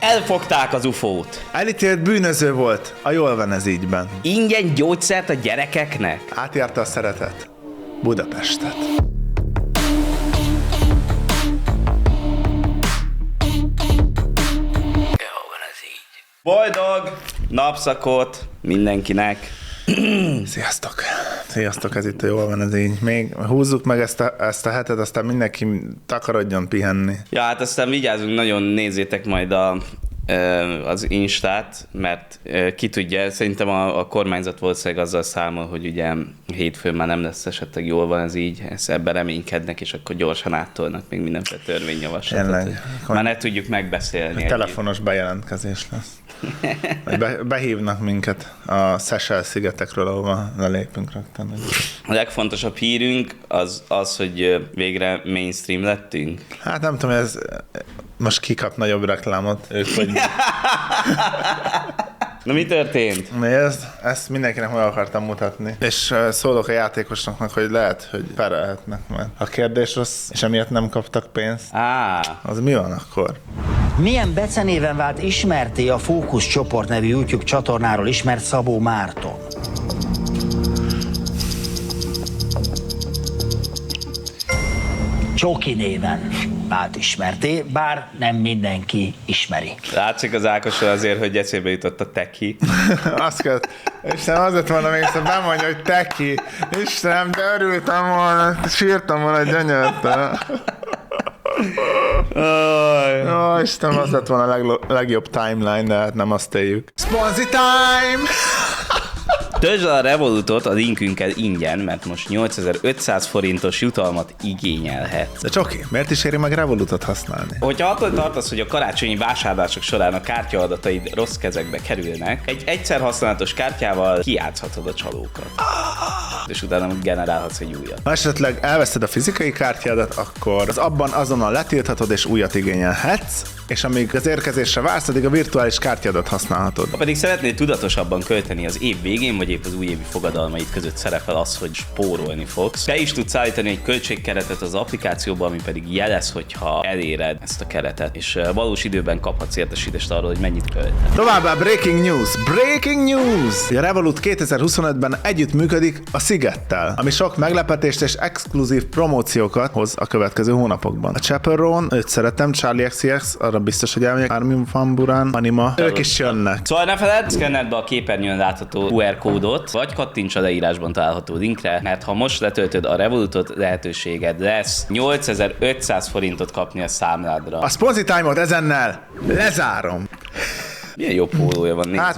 Elfogták az UFO-t. Elítélt bűnöző volt a Jól van ez ígyben. Ingyen gyógyszert a gyerekeknek. Átjárta a szeretet Budapestet. Boldog napszakot mindenkinek. Sziasztok! Sziasztok, ez itt a Jól van ez így. Még húzzuk meg ezt a hetet, aztán mindenki takarodjon pihenni. Ja, hát aztán vigyázzunk nagyon, nézzétek majd az Instát, mert ki tudja, szerintem a kormányzat valószínűleg azzal számol, hogy ugye hétfőn már nem lesz esetleg Jól van ez így, ebben reménykednek, és akkor gyorsan áttolnak még mindenféle törvényjavaslatot. Már ne tudjuk megbeszélni. Telefonos bejelentkezés lesz. Behívnak minket a Seychelles-szigetekről, ahova lelépünk rögtön. A legfontosabb hírünk az, hogy végre mainstream lettünk. Hát nem tudom, ez most kikap nagyobb reklámot. Ők vagy... Na mi történt? Ezt mindenkinek meg akartam mutatni. És szólok a játékosoknak, hogy lehet, hogy perelhetnek majd. A kérdés rossz, és emiatt nem kaptak pénzt. Az mi van akkor? Milyen becenéven vált ismerté a Fókusz Csoport nevű YouTube csatornáról ismert Szabó Márton? Csoki néven vált ismerté, bár nem mindenki ismeri. Látszik az Ákosról azért, hogy eszébe jutott a teki. Azt kellett, Istenem, azért mondom, még szóval bemondja, hogy teki. Istenem, de örültem volna, sírtam volna gyönyörtől. Istenem, az lett volna a legjobb timeline, de hát nem azt éljük. Sponzi time! Töltsd a Revolutot a linkünkkel ingyen, mert most 8500 forintos jutalmat igényelhet. De Csoki, miért is éri meg Revolutot használni? Hogyha attól tartasz, hogy a karácsonyi vásárlások során a kártyaadataid rossz kezekbe kerülnek, egy egyszer használatos kártyával kijátszhatod a csalókat. És utána generálhatsz egy újat. Ha esetleg elveszted a fizikai kártyádat, akkor az abban azonnal letilthatod és újat igényelhetsz, és amíg az érkezésre vársz, addig a virtuális kártyádat használhatod. Ha pedig szeretnél tudatosabban költeni az év végén, vagy épp az újévi fogadalmaid között szerepel az, hogy spórolni fogsz, te is tudsz állítani egy költségkeretet az applikációba, ami pedig jelez, hogyha eléred ezt a keretet, és valós időben kaphatsz értesítést arról, hogy mennyit költesz. Továbbá breaking news! Breaking news! A Revolut 2025-ben együttműködik a Szigettel, ami sok meglepetést és exkluzív promóciókat hoz a következő hónapokban. A Chaperone, őt szeretem, Charlie XCX, arra biztos, hogy elmegyek, Armin van Buuren, Anima, ők is jönnek. Szóval ne feledd, szkenneld be a képernyőn látható QR kódot, vagy kattints a leírásban található linkre, mert ha most letöltöd a Revolutot, lehetőséged lesz 8500 forintot kapni a számládra. A Sponzi Time-ot ezennel lezárom. Milyen jó pólója van, hát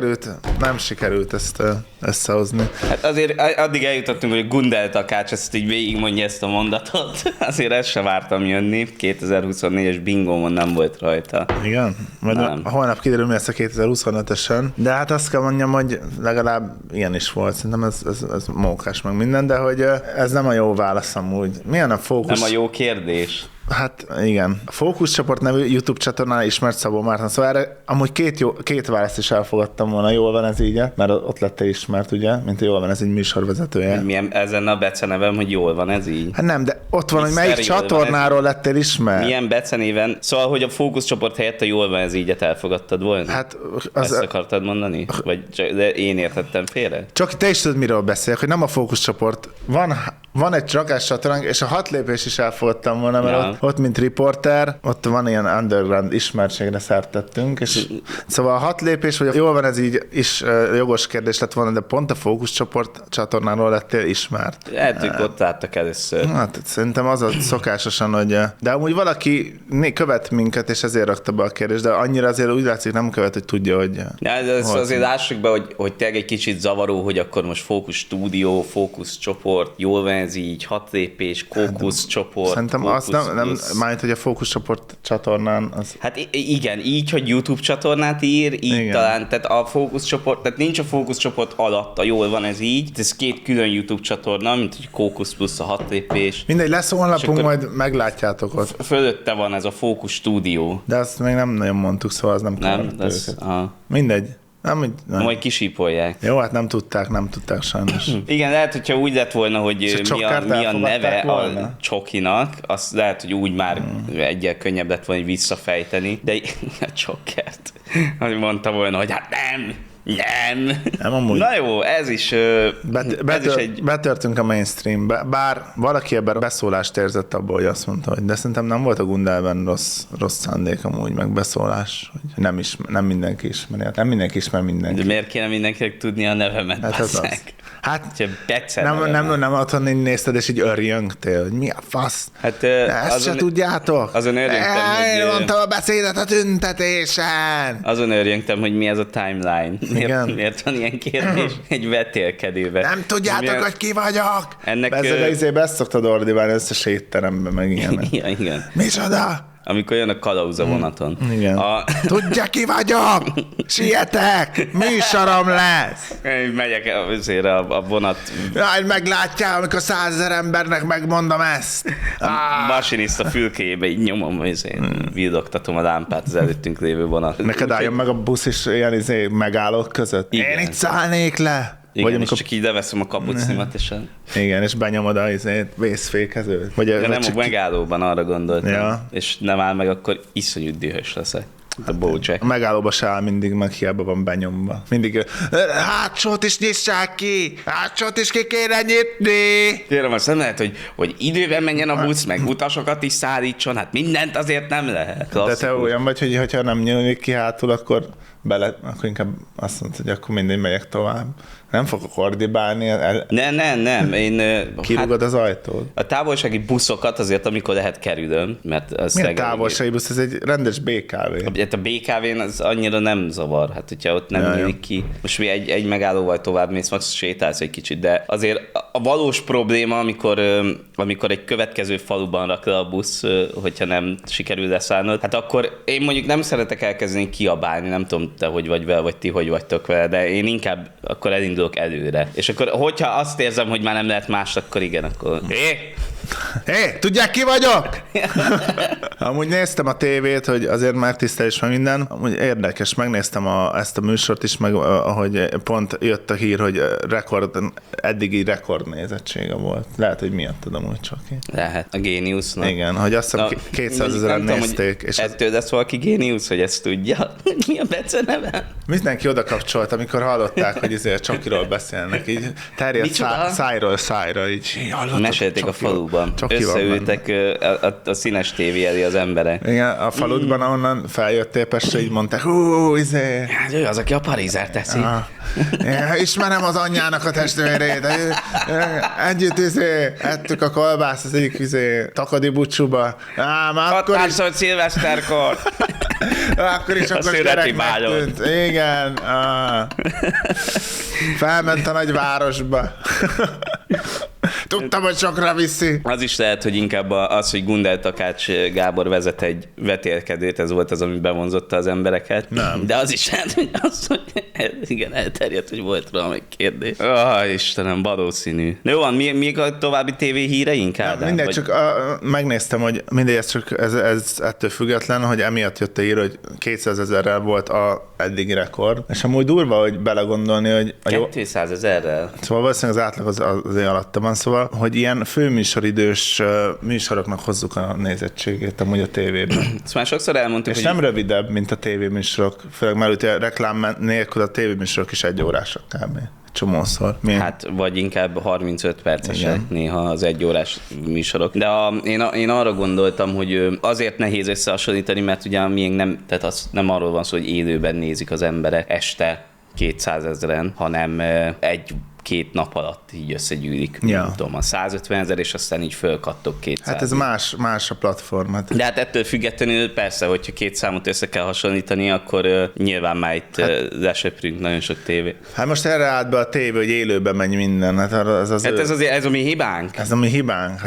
nem sikerült ezt összehozni. Hát azért addig eljutottunk, hogy Gundel Takács ezt így végigmondja ezt a mondatot. Azért ezt se vártam jönni. 2024-es bingómon nem volt rajta. Igen? Majd holnap kiderül, mi lesz a 2025-ösen. De hát azt kell mondjam, hogy legalább ilyen is volt. Szerintem ez mókás meg minden, de hogy ez nem a jó válasz amúgy. Milyen a fókusz? Nem a jó kérdés. Hát igen. A Fókusz Csoport nevű YouTube csatornán ismert Szabó Márton. Szóval erre amúgy két választ is elfogadtam volna. Jól van ez így, mert ott lett ismert, ugye? Mint Jól van ez így műsorvezetője. Milyen ezen a becenevem, hogy Jól van ez így? Hát nem, de ott van, hogy melyik csatornáról lettél ismert. Milyen becenéven? Szóval, hogy a Fókusz Csoport helyett a Jól van ez így-et elfogadtad volna? Hát ezt akartad mondani? Vagy de én értettem félre? Csak te is tudod, miről beszélek, hogy nem a Fókusz Csoport. Van egy rakás csatornánk, és a 6 lépés is elfogadtam volna, mert ott, mint riporter, ott van ilyen underground ismertségre szertettünk, és szóval a 6 lépés, vagy Jól van ez így is jogos kérdés lett volna, de pont a Fókusz Csoport csatornáról lettél ismert. Lehet, hogy ott láttak először. Hát szerintem az a szokásosan, hogy de amúgy valaki követ minket, és ezért rakta be a kérdést, de annyira azért úgy látszik, nem követ, hogy tudja, hogy... Ja, de azért lássuk be, hogy tényleg egy kicsit zavaró, hogy akkor most Fókusz Stúdió, Fókusz Csoport, Jól van ez így, 6 lépés, Kókusz Csoport. Szerintem az nem mármint, hogy a Fókusz Csoport csatornán az... Hát igen, így, hogy YouTube csatornát ír, így igen. Talán, tehát a Fókusz Csoport, tehát nincs a Fókusz Csoport alatt, Jól van ez így, ez 2 külön YouTube csatorna, mint hogy Kókusz plusz a 6 lépés. Mindegy, lesz honlapunk, majd meglátjátok ott. Fölötte van ez a Fókusz Stúdió. De azt még nem nagyon mondtuk, szóval az nem nem, ez, Mindegy. Nem. Majd kisípolják. Jó, hát nem tudták sajnos. Igen, lehet, hogyha úgy lett volna, hogy mi a neve volna? a csokinak, azt lehet, hogy úgy már egyel könnyebb lett volna visszafejteni, de a csokert, hogy mondta volna, hogy hát nem amúgy. Na jó, ez is egy... Betörtünk a mainstreambe, bár valaki ebben beszólást érzett abból, hogy azt mondta, hogy de szerintem nem volt a Gundelben rossz szándék amúgy, meg beszólás, hogy nem mindenki ismeri. Nem mindenki ismer mindenki. De miért kéne mindenkinek tudni a nevemet? Hát ez az. Hát nem otthon nézted, és így örjöngtél, hogy mi a fasz? Hát, ezt se tudjátok? Azon örjöngtem, hogy... mondtam a beszédet a tüntetésen! Azon örjöngtem, hogy mi ez a timeline. Miért van ilyen kérdés egy vetélkedőben? Nem tudjátok, hogy ki vagyok? Ennek... Ezt szoktad ordibálni összes étteremben, meg ilyenek. Igen. Micsoda? Amikor jön a kalauz a vonaton. Igen. Tudja, ki vagyok? Sietek! Műsorom lesz! Én megyek azért a vonat... Jaj, meglátjál, amikor 100 000 embernek megmondom ezt. A masinista fülkéjébe így nyomom, vildogtatom a lámpát az előttünk lévő vonat. Neked álljon meg a busz is ilyen megállók között. Igen. Én itt szállnék le. Igen, vagy és csak így leveszem a kapucnimat, és... Igen, és benyomod a vészfékezőt. De nem a megállóban arra gondoltam. Ja. És nem áll meg, akkor iszonyú dühös leszek. A Bojack. A megállóba se áll mindig, meg hiába van benyomva. Mindig hátsót is nyissák ki! Hátsót is ki kéne nyitni! Kérem, azt nem lehet, hogy időben menjen a busz, meg utasokat is szállítson, hát mindent azért nem lehet. Klasszikus. De te olyan vagy, hogyha nem nyílik ki hátul, akkor inkább azt mondod, hogy akkor mindig megyek tovább. Nem fogok ordibálni. Nem. Kirúgod az ajtót. A távolsági buszokat azért, amikor lehet kerülöm, mert az... Milyen távolsági busz? Ez egy rendes BKV. Hát a BKV-n az annyira nem zavar, hát hogyha ott nem nyílik ki. Most mi egy megállóval tovább mész, max sétálsz egy kicsit, de azért a valós probléma, amikor egy következő faluban rak le a busz, hogyha nem sikerül leszállnod, hát akkor én mondjuk nem szeretek elkezdeni kiabálni, nem tudom, te hogy vagy vele, vagy ti hogy vagytok vele, de én inkább akkor elindulok előre. És akkor, hogyha azt érzem, hogy már nem lehet más, akkor igen, akkor... Hé, tudják, ki vagyok? Amúgy néztem a tévét, hogy azért megtisztelés meg minden. Amúgy érdekes, megnéztem ezt a műsort is, meg ahogy pont jött a hír, hogy eddigi rekordnézettsége volt. Lehet, hogy miattad amúgy csak én. Lehet, a Géniusznak. Igen, hogy azt hiszem 200 000-en nézték. És ettől lesz valaki géniusz, hogy ezt tudja? Mi a Bece neve? Mindenki oda kapcsolt, amikor hallották, hogy ezért Csokiról beszélnek. Így terjedt szájról szájra. Így mesélték a faluban. Összeültek a színes tévé elé az emberek. Igen, a faludban, ahonnan feljöttél Pestre, így mondták, Hát ő az, aki a parizert teszi. Ismerem az anyjának a testvérét. Együtt ettük a kolbászt az egyik takadi bucsúba. Már akkor is... Ott szilveszterkor. Akkor is akkor gyerek megtűnt. Igen. Felment a nagyvárosba. Tudtam, hogy sokra viszi. Az is lehet, hogy inkább az, hogy Gundel Takács Gábor vezet egy vetélkedőt, ez volt az, ami bevonzotta az embereket. Nem. De az is lehet, hogy igen, elterjedt, hogy volt róla még kérdés. Istenem, valószínű. De jó van, mi a további tévé híreink, Ádám? Mindegy, csak megnéztem, hogy ez csak ez ettől független, hogy emiatt jött a hír, hogy 200 000-rel volt a eddigi rekord. És amúgy durva, hogy belegondolni, hogy... 200 000-rel? Szóval valószínűleg az átlag azért alatta van, szóval, hogy ilyen főműsoridős műsoroknak hozzuk a nézettségét amúgy a tévében. Ezt már sokszor elmondtuk, és nem rövidebb, mint a tévéműsorok, főleg mert ugye reklám nélkül a tévéműsorok is 1 órásak kb. Csomószor. Hát, vagy inkább 35 percesek néha az 1 órás műsorok. De én arra gondoltam, hogy azért nehéz összehasonlítani, mert ugye a miénk nem, tehát az nem arról van szó, hogy élőben nézik az emberek este 200 000-en, hanem 1-2 nap alatt így összegyűlik. Nem tudom, a 150 000, és aztán így fölkattok 200. Hát ez más a platform. De hát ettől függetlenül persze, hogyha 2 számot össze kell hasonlítani, akkor nyilván már itt lesöprünk nagyon sok tévé. Hát most erre állt be a tévé, hogy élőben megy minden. Hát ez a mi hibánk. Ez a mi hibánk. Hát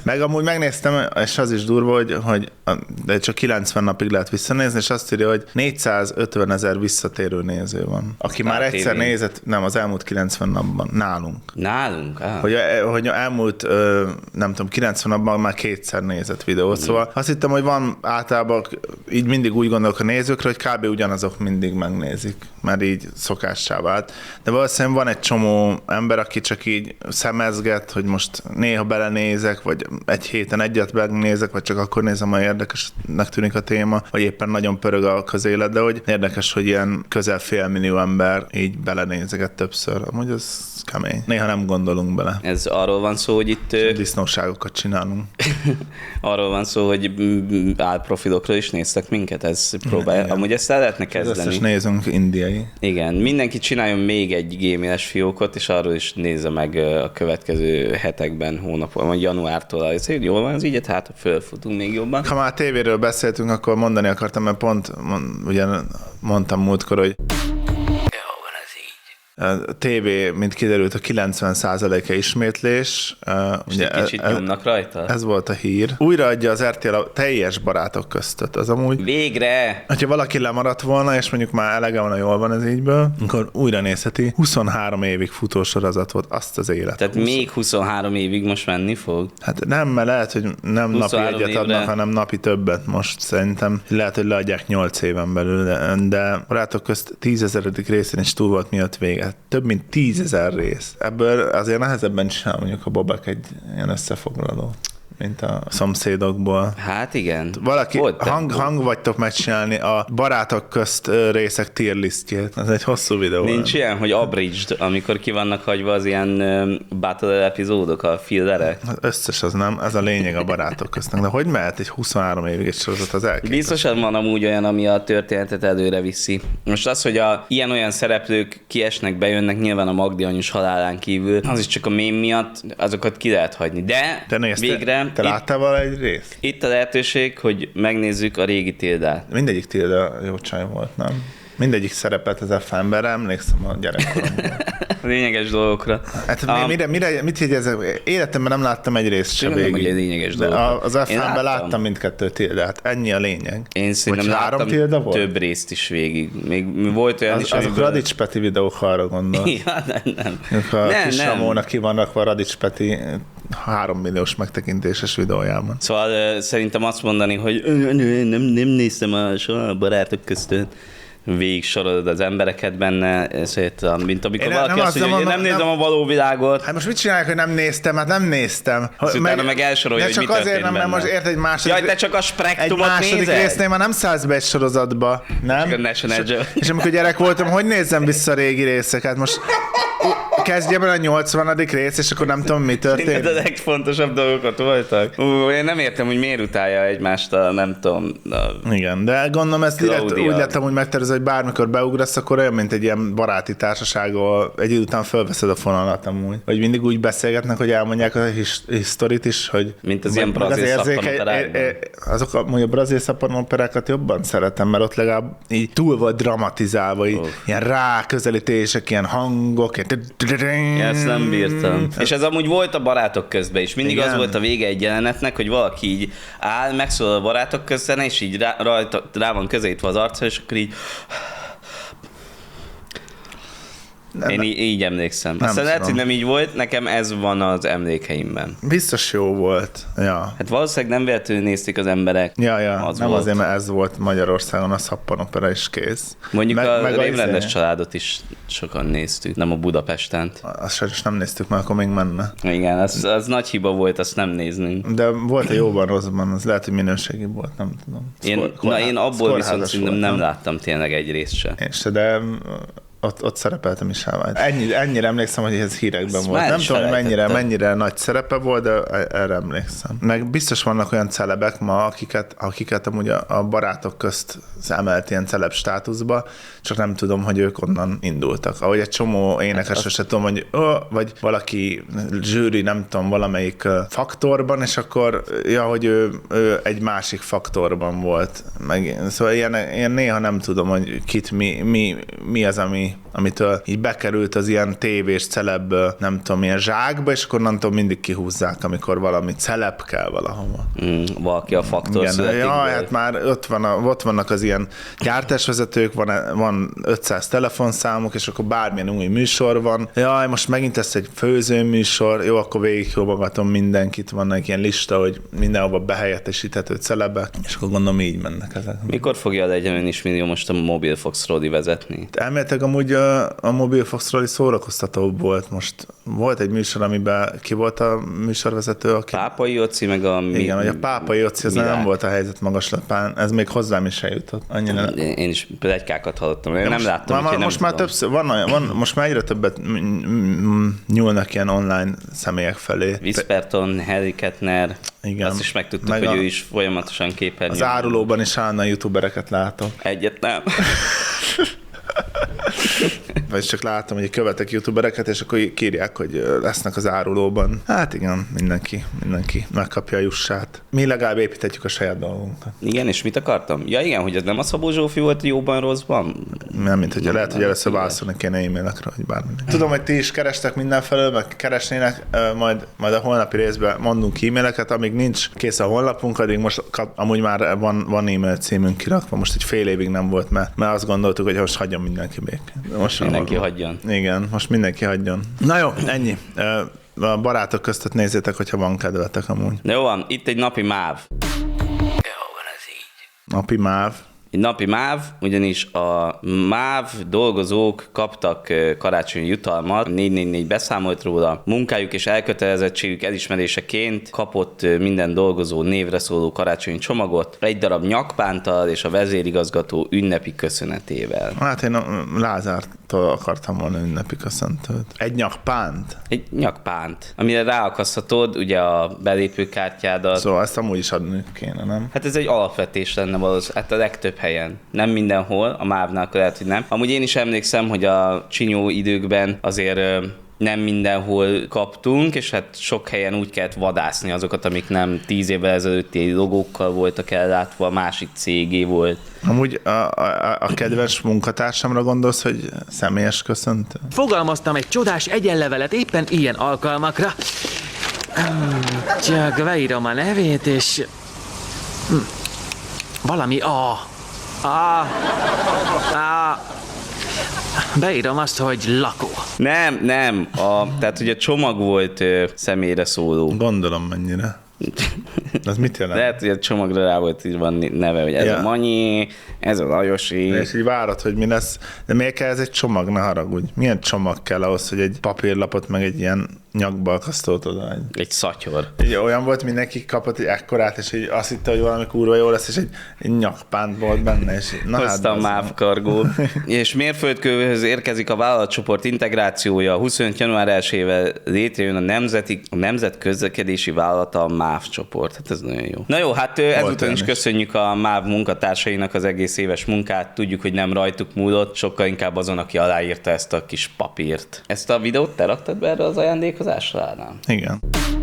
Meg amúgy megnéztem, és az is durva, hogy de csak 90 napig lehet visszanézni, és azt írja, hogy 450 000 visszatérő néző van. Aki már egyszer nézett, nem, az elmúlt 90 napban, nálunk. Nálunk? Hogy elmúlt, nem tudom, 90 napban már kétszer nézett videót, szóval azt hittem, hogy van általában, így mindig úgy gondolok a nézőkre, hogy kb. Ugyanazok mindig megnézik, mert így szokássá vált. De valószínűleg van egy csomó ember, aki csak így szemezget, hogy most néha belenézek, vagy egy héten egyet megnézek, vagy csak akkor nézem, ha érdekesnek tűnik a téma, vagy éppen nagyon pörög a közélet, de hogy érdekes, hogy ilyen közel 500 000 ember így belenézeget többször. Amúgy az kemény. Néha nem gondolunk bele. Ez arról van szó, hogy itt... disznóságokat csinálunk. Arról van szó, hogy álprofilokról is néztek minket, ez próbálja. Amúgy ezt el lehetne kezdeni. Az összes nézünk indiai. Igen, mindenki csináljon még egy gameres fiókot, és arról is nézze meg a következő hetekben, hónapban, vagy januártól. Jól van az így, hát fölfutunk még jobban. Ha már a tévéről beszéltünk, akkor mondani akartam, mert pont ugye mondtam múltkor, hogy a tévé, mint kiderült, a 90%-a ismétlés. Ugye kicsit nyomnak rajta? Ez volt a hír. Újraadja az RTL a teljes Barátok köztöt. Az amúgy... Végre! Ha valaki lemaradt volna, és mondjuk már elege van, jól van ez ígyből, akkor újra nézheti. 23 évig futó sorozat volt, azt az élet. Tehát még 23 évig most menni fog? Hát nem, mert lehet, hogy nem napi egyet adnak, hanem napi többet most szerintem. Lehet, hogy leadják 8 éven belül, de Barátok közt 10 000. részén is túl volt, miatt vége. Több mint 10 000 rész. Ebből azért nehezebben csinál mondjuk a Bobek egy ilyen összefoglaló, mint a szomszédokból. Hát igen. Valaki hang vagytok megcsinálni a Barátok közt részek tier listjét. Ez egy hosszú videó. Nincs ilyen, hogy abridged, amikor ki vannak hagyva az ilyen battle epizódok, a fillerek? Az összes az nem, ez a lényeg a Barátok köztnek. De hogy mehet egy 23 évig egy sorozat, az elképesztő. Biztosan van amúgy olyan, ami a történetet előre viszi. Most az, hogy ilyen-olyan szereplők kiesnek, bejönnek, nyilván a Magdi anyus halálán kívül, az is csak a mém miatt, azokat ki lehet hagyni. De végre te láttál vala egy részt? Itt a lehetőség, hogy megnézzük a régi Tildát. Mindegyik Tilda jó csaj volt, nem? Mindegyik szerepelt az F-emberre, emlékszem a gyerekkoromban. Lényeges dolgokra. Hát mit jegyezek? Életemben nem láttam egy részt se végig. Tudom, lényeges dolgokra. Az F-ben láttam mindkettő Tildát. Ennyi a lényeg. Én szerintem láttam több részt is végig. Még volt olyan is, azok Radics Peti videók, ha arra gondol. Ja, nem. A kis Ramónak ki van rakva Radics Peti 3 milliós megtekintéses videójában. Szóval szerintem azt mondani, hogy nem néztem a Barátok köztött. Végig sorolod az embereket benne, mint amikor valaki azt mondja, hogy nem nézem a való világot. Hát most mit csinálják, hogy nem néztem? Hát nem néztem. Utána meg elsorolja, hogy mi történt benne. Mert most érted egy második... Jaj, te csak a Spektrumot nézed? Egy második résznél már nem szállsz be egy sorozatba, nem? És amikor gyerek voltam, hogy nézzem vissza a régi részeket? Most kezdjem el a 80. rész, és akkor nem tudom, mi történt. A legfontosabb dolgokat voltak. Én nem értem, hogy miért utálja egymást nem tudom. Igen, de gondolom ezt úgy lettem úgy megtervezve, hogy bármikor beugrasz, akkor olyan, mint egy ilyen baráti társaság, ahol egy idő után fölveszed a fonalat amúgy. Vagy mindig úgy beszélgetnek, hogy elmondják a historit is, hogy... Mint az ilyen brazil szappanoperákban. Azok amúgy a brazil szappanoperákat jobban szeretem, mert ott legalább így túl volt dramatizálva, így ilyen ráközelítések, ilyen hangok, ezt nem bírtam. És ez amúgy volt a Barátok közben is. Mindig igen. Az volt a vége egy jelenetnek, hogy valaki így áll, megszólal a Barátok közben, és így rá van közelítve az arca, és akkor így... Én így emlékszem. Aztán lehet, hogy nem így volt, nekem ez van az emlékeimben. Biztos jó volt. Ja. Hát valószínűleg nem véletlenül nézték az emberek. Ja. Az nem volt. Azért, mert ez volt Magyarországon a szappanopera is kész. Mondjuk a Rémrendes családot is sokan néztük, nem a Budapestent. Azt sajnos nem néztük, mert akkor még menne. Igen, az nagy hiba volt, azt nem néznünk. De volt a jóban, rosszban, az lehet, hogy minőségi volt, nem tudom. Én abból viszont szerintem nem láttam tényleg egy részt se. Én se, de... Ott szerepeltem is elvált. Ennyire emlékszem, hogy ez hírekben ezt volt. Nem tudom, mennyire nagy szerepe volt, de erre emlékszem. Meg biztos vannak olyan celebek ma, akiket amúgy a Barátok közt emelt ilyen celeb státuszba, csak nem tudom, hogy ők onnan indultak. Ahogy egy csomó énekesről se tudom, hogy vagy valaki zsűri, nem tudom, valamelyik faktorban, és akkor, hogy ő egy másik faktorban volt. Szóval ilyen néha nem tudom, hogy kit mi az, ami amitől így bekerült az ilyen tévés celeb, nem tudom, ilyen zsákba, és akkor onnantól mindig kihúzzák, amikor valami celeb kell valahova. Valaki a faktor születik. Ja, hát már ott vannak az ilyen gyártásvezetők, van 500 telefonszámok, és akkor bármilyen új műsor van. Jaj, most megint lesz egy főzőműsor, jó, akkor végighívogatom mindenkit, vannak ilyen lista, hogy mindenhova behelyettesíthető celebek, és akkor gondolom így mennek ezek. Mikor fogja a Legyen is millió most a Mobil Fox Rodi vezetni? Elméletileg amúgy a Mobil Fox Rodi szórakoztatóbb volt most. Volt egy műsor, amiben ki volt a műsorvezető? Pápai Jóci, meg a... Igen, hogy a Pápai Jóci, ez nem volt a helyzet magaslatán, ez még hozzám is eljutott. Annyira... Én is pletykákat hallottam, én nem láttam, most nem már tudom. többször, most már egyre többet nyúlnak ilyen online személyek felé. Wisperton, Harry Kettner, igen. Azt is megtudtuk, Meg hogy ő is folyamatosan képernyőn. Az árulóban is állandóan youtubereket látok. Egyet nem. Vagy csak látom, hogy követek youtubereket, és akkor kírják, hogy lesznek az árulóban. Hát igen, mindenki megkapja a jussát. Mi legalább építetjük a saját dolgunkat. Igen, és mit akartam? Ja igen, hogy ez nem a Szabó Zsófi volt jóban, rosszban? Nem, mint hogy lehet, hogy először válaszolni kéne e-mailekre, hogy bármi. Tudom, hogy ti is kerestek mindenfelől, meg keresnének, majd a holnapi részben mondunk e-maileket, amíg nincs kész a honlapunk, addig most amúgy már van e-mail címünk kirakva, most egy fél évig nem volt, mert azt gondoltuk, hogy most hagyjon mindenki békén. Most mindenki hagyjon. Igen, most mindenki hagyjon. Na jó, ennyi. A barátok között nézzétek, hogyha van kedvetek amúgy. De jó van, itt egy napi máv. Napi máv. Egy napi máv, ugyanis a máv dolgozók kaptak karácsonyi jutalmat, 444 beszámolt róla, munkájuk és elkötelezettségük elismeréseként kapott minden dolgozó névre szóló karácsonyi csomagot, egy darab nyakpánttal és a vezérigazgató ünnepi köszönetével. Hát én a Lázártól akartam volna ünnepi köszöntőt. Egy nyakpánt? Egy nyakpánt, amire ráakaszthatod ugye a belépőkártyádat. Szóval ezt amúgy is adni kéne, nem? Hát ez egy alapvetés lenne valószínűleg, hát a legtöbb helyen. Nem mindenhol, a MÁV-nál lehet, hogy nem. Amúgy én is emlékszem, hogy a csinyó időkben azért nem mindenhol kaptunk, és hát sok helyen úgy kellett vadászni azokat, amik nem 10 évvel ezelőtti logókkal voltak ellátva, a másik cégé volt. Amúgy a kedves munkatársamra gondolsz, hogy személyes köszöntő? Fogalmaztam egy csodás egyenlevelet éppen ilyen alkalmakra. Csak beírom a nevét, és... valami A. Beírom azt, hogy lakó. Nem. Tehát ugye a csomag volt személyre szóló. Gondolom mennyire. Ez mit jelent? Lehet, hogy a csomagra rá volt írva neve, hogy ez a Manyi, ez a Lajosi. És így várod, hogy mi lesz. De miért kell ez egy csomag, ne haragudj? Milyen csomag kell ahhoz, hogy egy papírlapot, meg egy ilyen nyakbalkasztót oda? Egy szatyor. Így olyan volt, mindenki kapott egy ekkorát, és így azt hitte, hogy valami kurva jó lesz, és egy nyakpánt volt benne. És Hozta a MÁV kargó. És mérföldkőhöz érkezik a vállalatcsoport integrációja. 25. január 1-ével létrejön a Nemzet Közlekedési Vállalata, a MÁV csoport. Hát ez nagyon jó. Na jó, hát ezúton is köszönjük a MÁV munkatársainak az egész éves munkát. Tudjuk, hogy nem rajtuk múlott, sokkal inkább azon, aki aláírta ezt a kis papírt. Ezt a videót te raktad be erre az ajándékozásra, nem? Igen.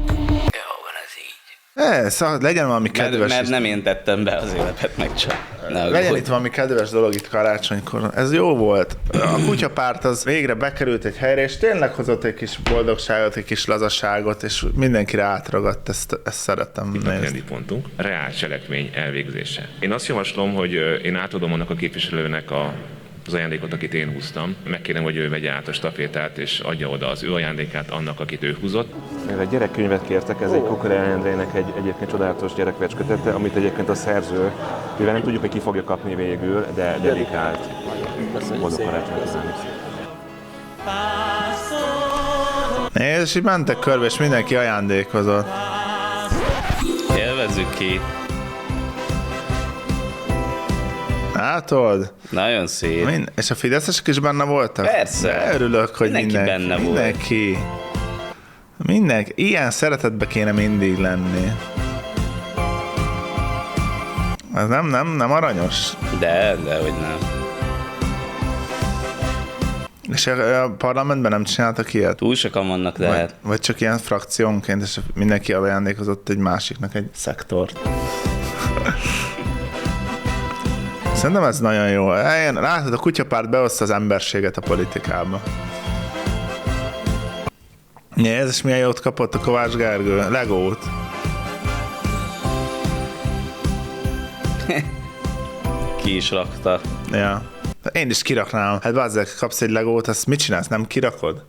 Szóval legyen valami kedves. Mert nem én tettem be az életet, meg csak. Legyen itt valami kedves dolog itt karácsonykor. Ez jó volt. A kutyapárt az végre bekerült egy helyre, és tényleg hozott egy kis boldogságot, egy kis lazaságot, és mindenkire átragadt. Ezt szeretem nézni. A rendi pontunk reál cselekmény elvégzése. Én azt javaslom, hogy én átadom annak a képviselőnek az ajándékot, akit én húztam. Megkérem, hogy ő vegye át a stafétát, és adja oda az ő ajándékát annak, akit ő húzott. Egy gyerekkönyvet kértek, ez egy Kukorel Endrének egyébként csodálatos gyerekverskötete, amit egyébként a szerző, mivel nem tudjuk, hogy ki fogja kapni végül, de dedikált. Boldog karácsonyt kívánok. Nézd, és így mentek körbe, és mindenki ajándékozott. Élvezzük ki. Látod? Nagyon szép. És a fideszesek is benne voltak? Persze. Örülök, hogy mindenki benne volt. Mindenki. Ilyen szeretetbe kéne mindig lenni. Ez nem aranyos? De hogy nem. És a parlamentben nem csináltak ilyet? Túl sokan vannak lehet. Vagy csak ilyen frakciónként, és mindenki ajándékozott egy másiknak egy szektort. Szerintem ez nagyon jó. Látod, a kutyapárt behozta az emberséget a politikába. Nézd, és milyen jót kapott a Kovács Gergő. Legót. Ki is rakta. Ja. Én is kiraknám. Hát bazzeg, kapsz egy Legót, azt mit csinálsz? Nem kirakod?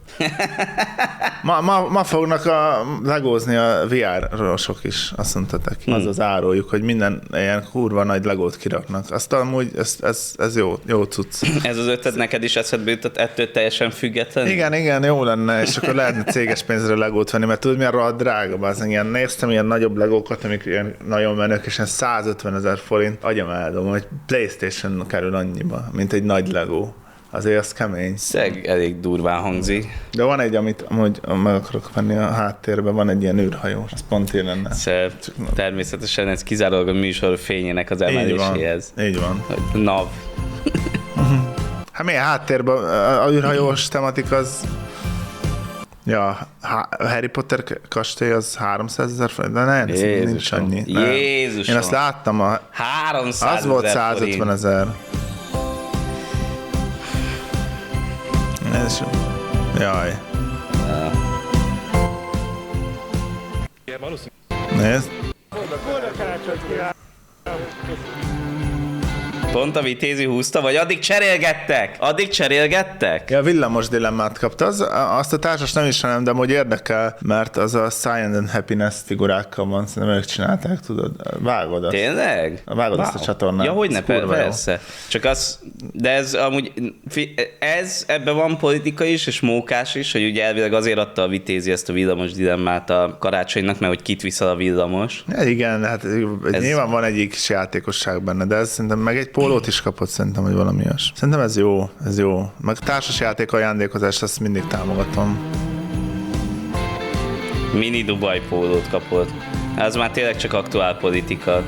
Ma fognak legózni a VR-rosok is, azt mondtatok. Az az árójuk, hogy minden ilyen kurva nagy Legót kiraknak. Azt amúgy, ez jó cucc. Ez az ötlet neked is eszedbe jutott ettől teljesen független? Igen, jó lenne, és akkor lehetne céges pénzre Legót venni, mert tudod, milyen rohadt drága, az ilyen néztem ilyen nagyobb Legókat, amik ilyen nagyon menők, és ilyen 150 000 forint, agyam eldom, hogy PlayStation kerül annyiba, mint egy nagy Legó. Azért az kemény. Szeg elég durván hangzik. De van egy, amit amúgy meg akarok venni a háttérben, van egy ilyen űrhajó, az pont én lenne. Természetesen ez kizárólag a műsor fényének az emeléséhez. Így van. NAV. Hát milyen háttérben a űrhajós tematik az... Ja, a Harry Potter kastély az 300 000 forint, de nem, nincs annyi. Jézusom. Én azt láttam, 300 az volt 150 000. Ez jaj. Nézd. Pont a Vitézi húzta, vagy addig cserélgettek? Ja, villamos dilemmát kapta. Azt a társas nem ismerem, de amúgy érdekel, mert az a Science and Happiness figurákkal van, szerintem ők csinálták, tudod. Vágod azt. Tényleg? Vágod azt a csatornát. Ja, hogyne, persze. Csak az, de ez amúgy, ebben van politika is, és mókás is, hogy ugye elvileg azért adta a Vitézi ezt a villamos dilemmát a Karácsonynak, mert hogy kit viszel a villamos. Ja, igen, hát nyilván van egy kis játékosság benne, de ez szerintem meg egy pólót is kapott, szerintem, hogy valami olyas. Szerintem ez jó. Meg társasjáték ajándékozás, azt mindig támogatom. Mini Dubai pólót kapott. Ez már tényleg csak aktuál politika.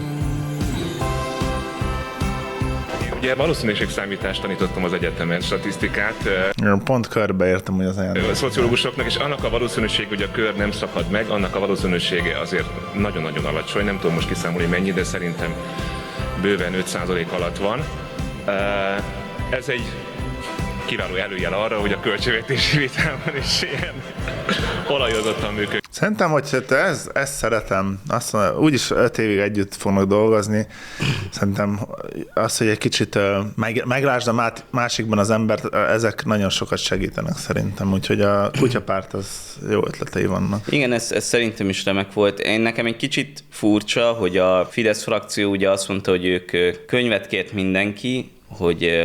Ugye valószínűségszámítást tanítottam az egyetemen, statisztikát. Pont körbeértem, hogy az ajándék. A szociológusoknak, és annak a valószínűség, hogy a kör nem szakad meg, annak a valószínűsége azért nagyon-nagyon alacsony. Nem tudom most kiszámolni mennyi, de szerintem bőven 5% alatt van. Ez egy kiváló előjel arra, hogy a költségvetési vitában is ilyen olajozottan működik. Szerintem, hogy te ezt szeretem, azt mondom, úgyis 5 évig együtt fognak dolgozni, szerintem az, hogy egy kicsit meglásd a másikban az embert, ezek nagyon sokat segítenek szerintem, úgyhogy a kutyapárt az jó ötletei vannak. Igen, ez szerintem is remek volt. Nekem egy kicsit furcsa, hogy a Fidesz frakció ugye azt mondta, hogy ők könyvet kért mindenki, hogy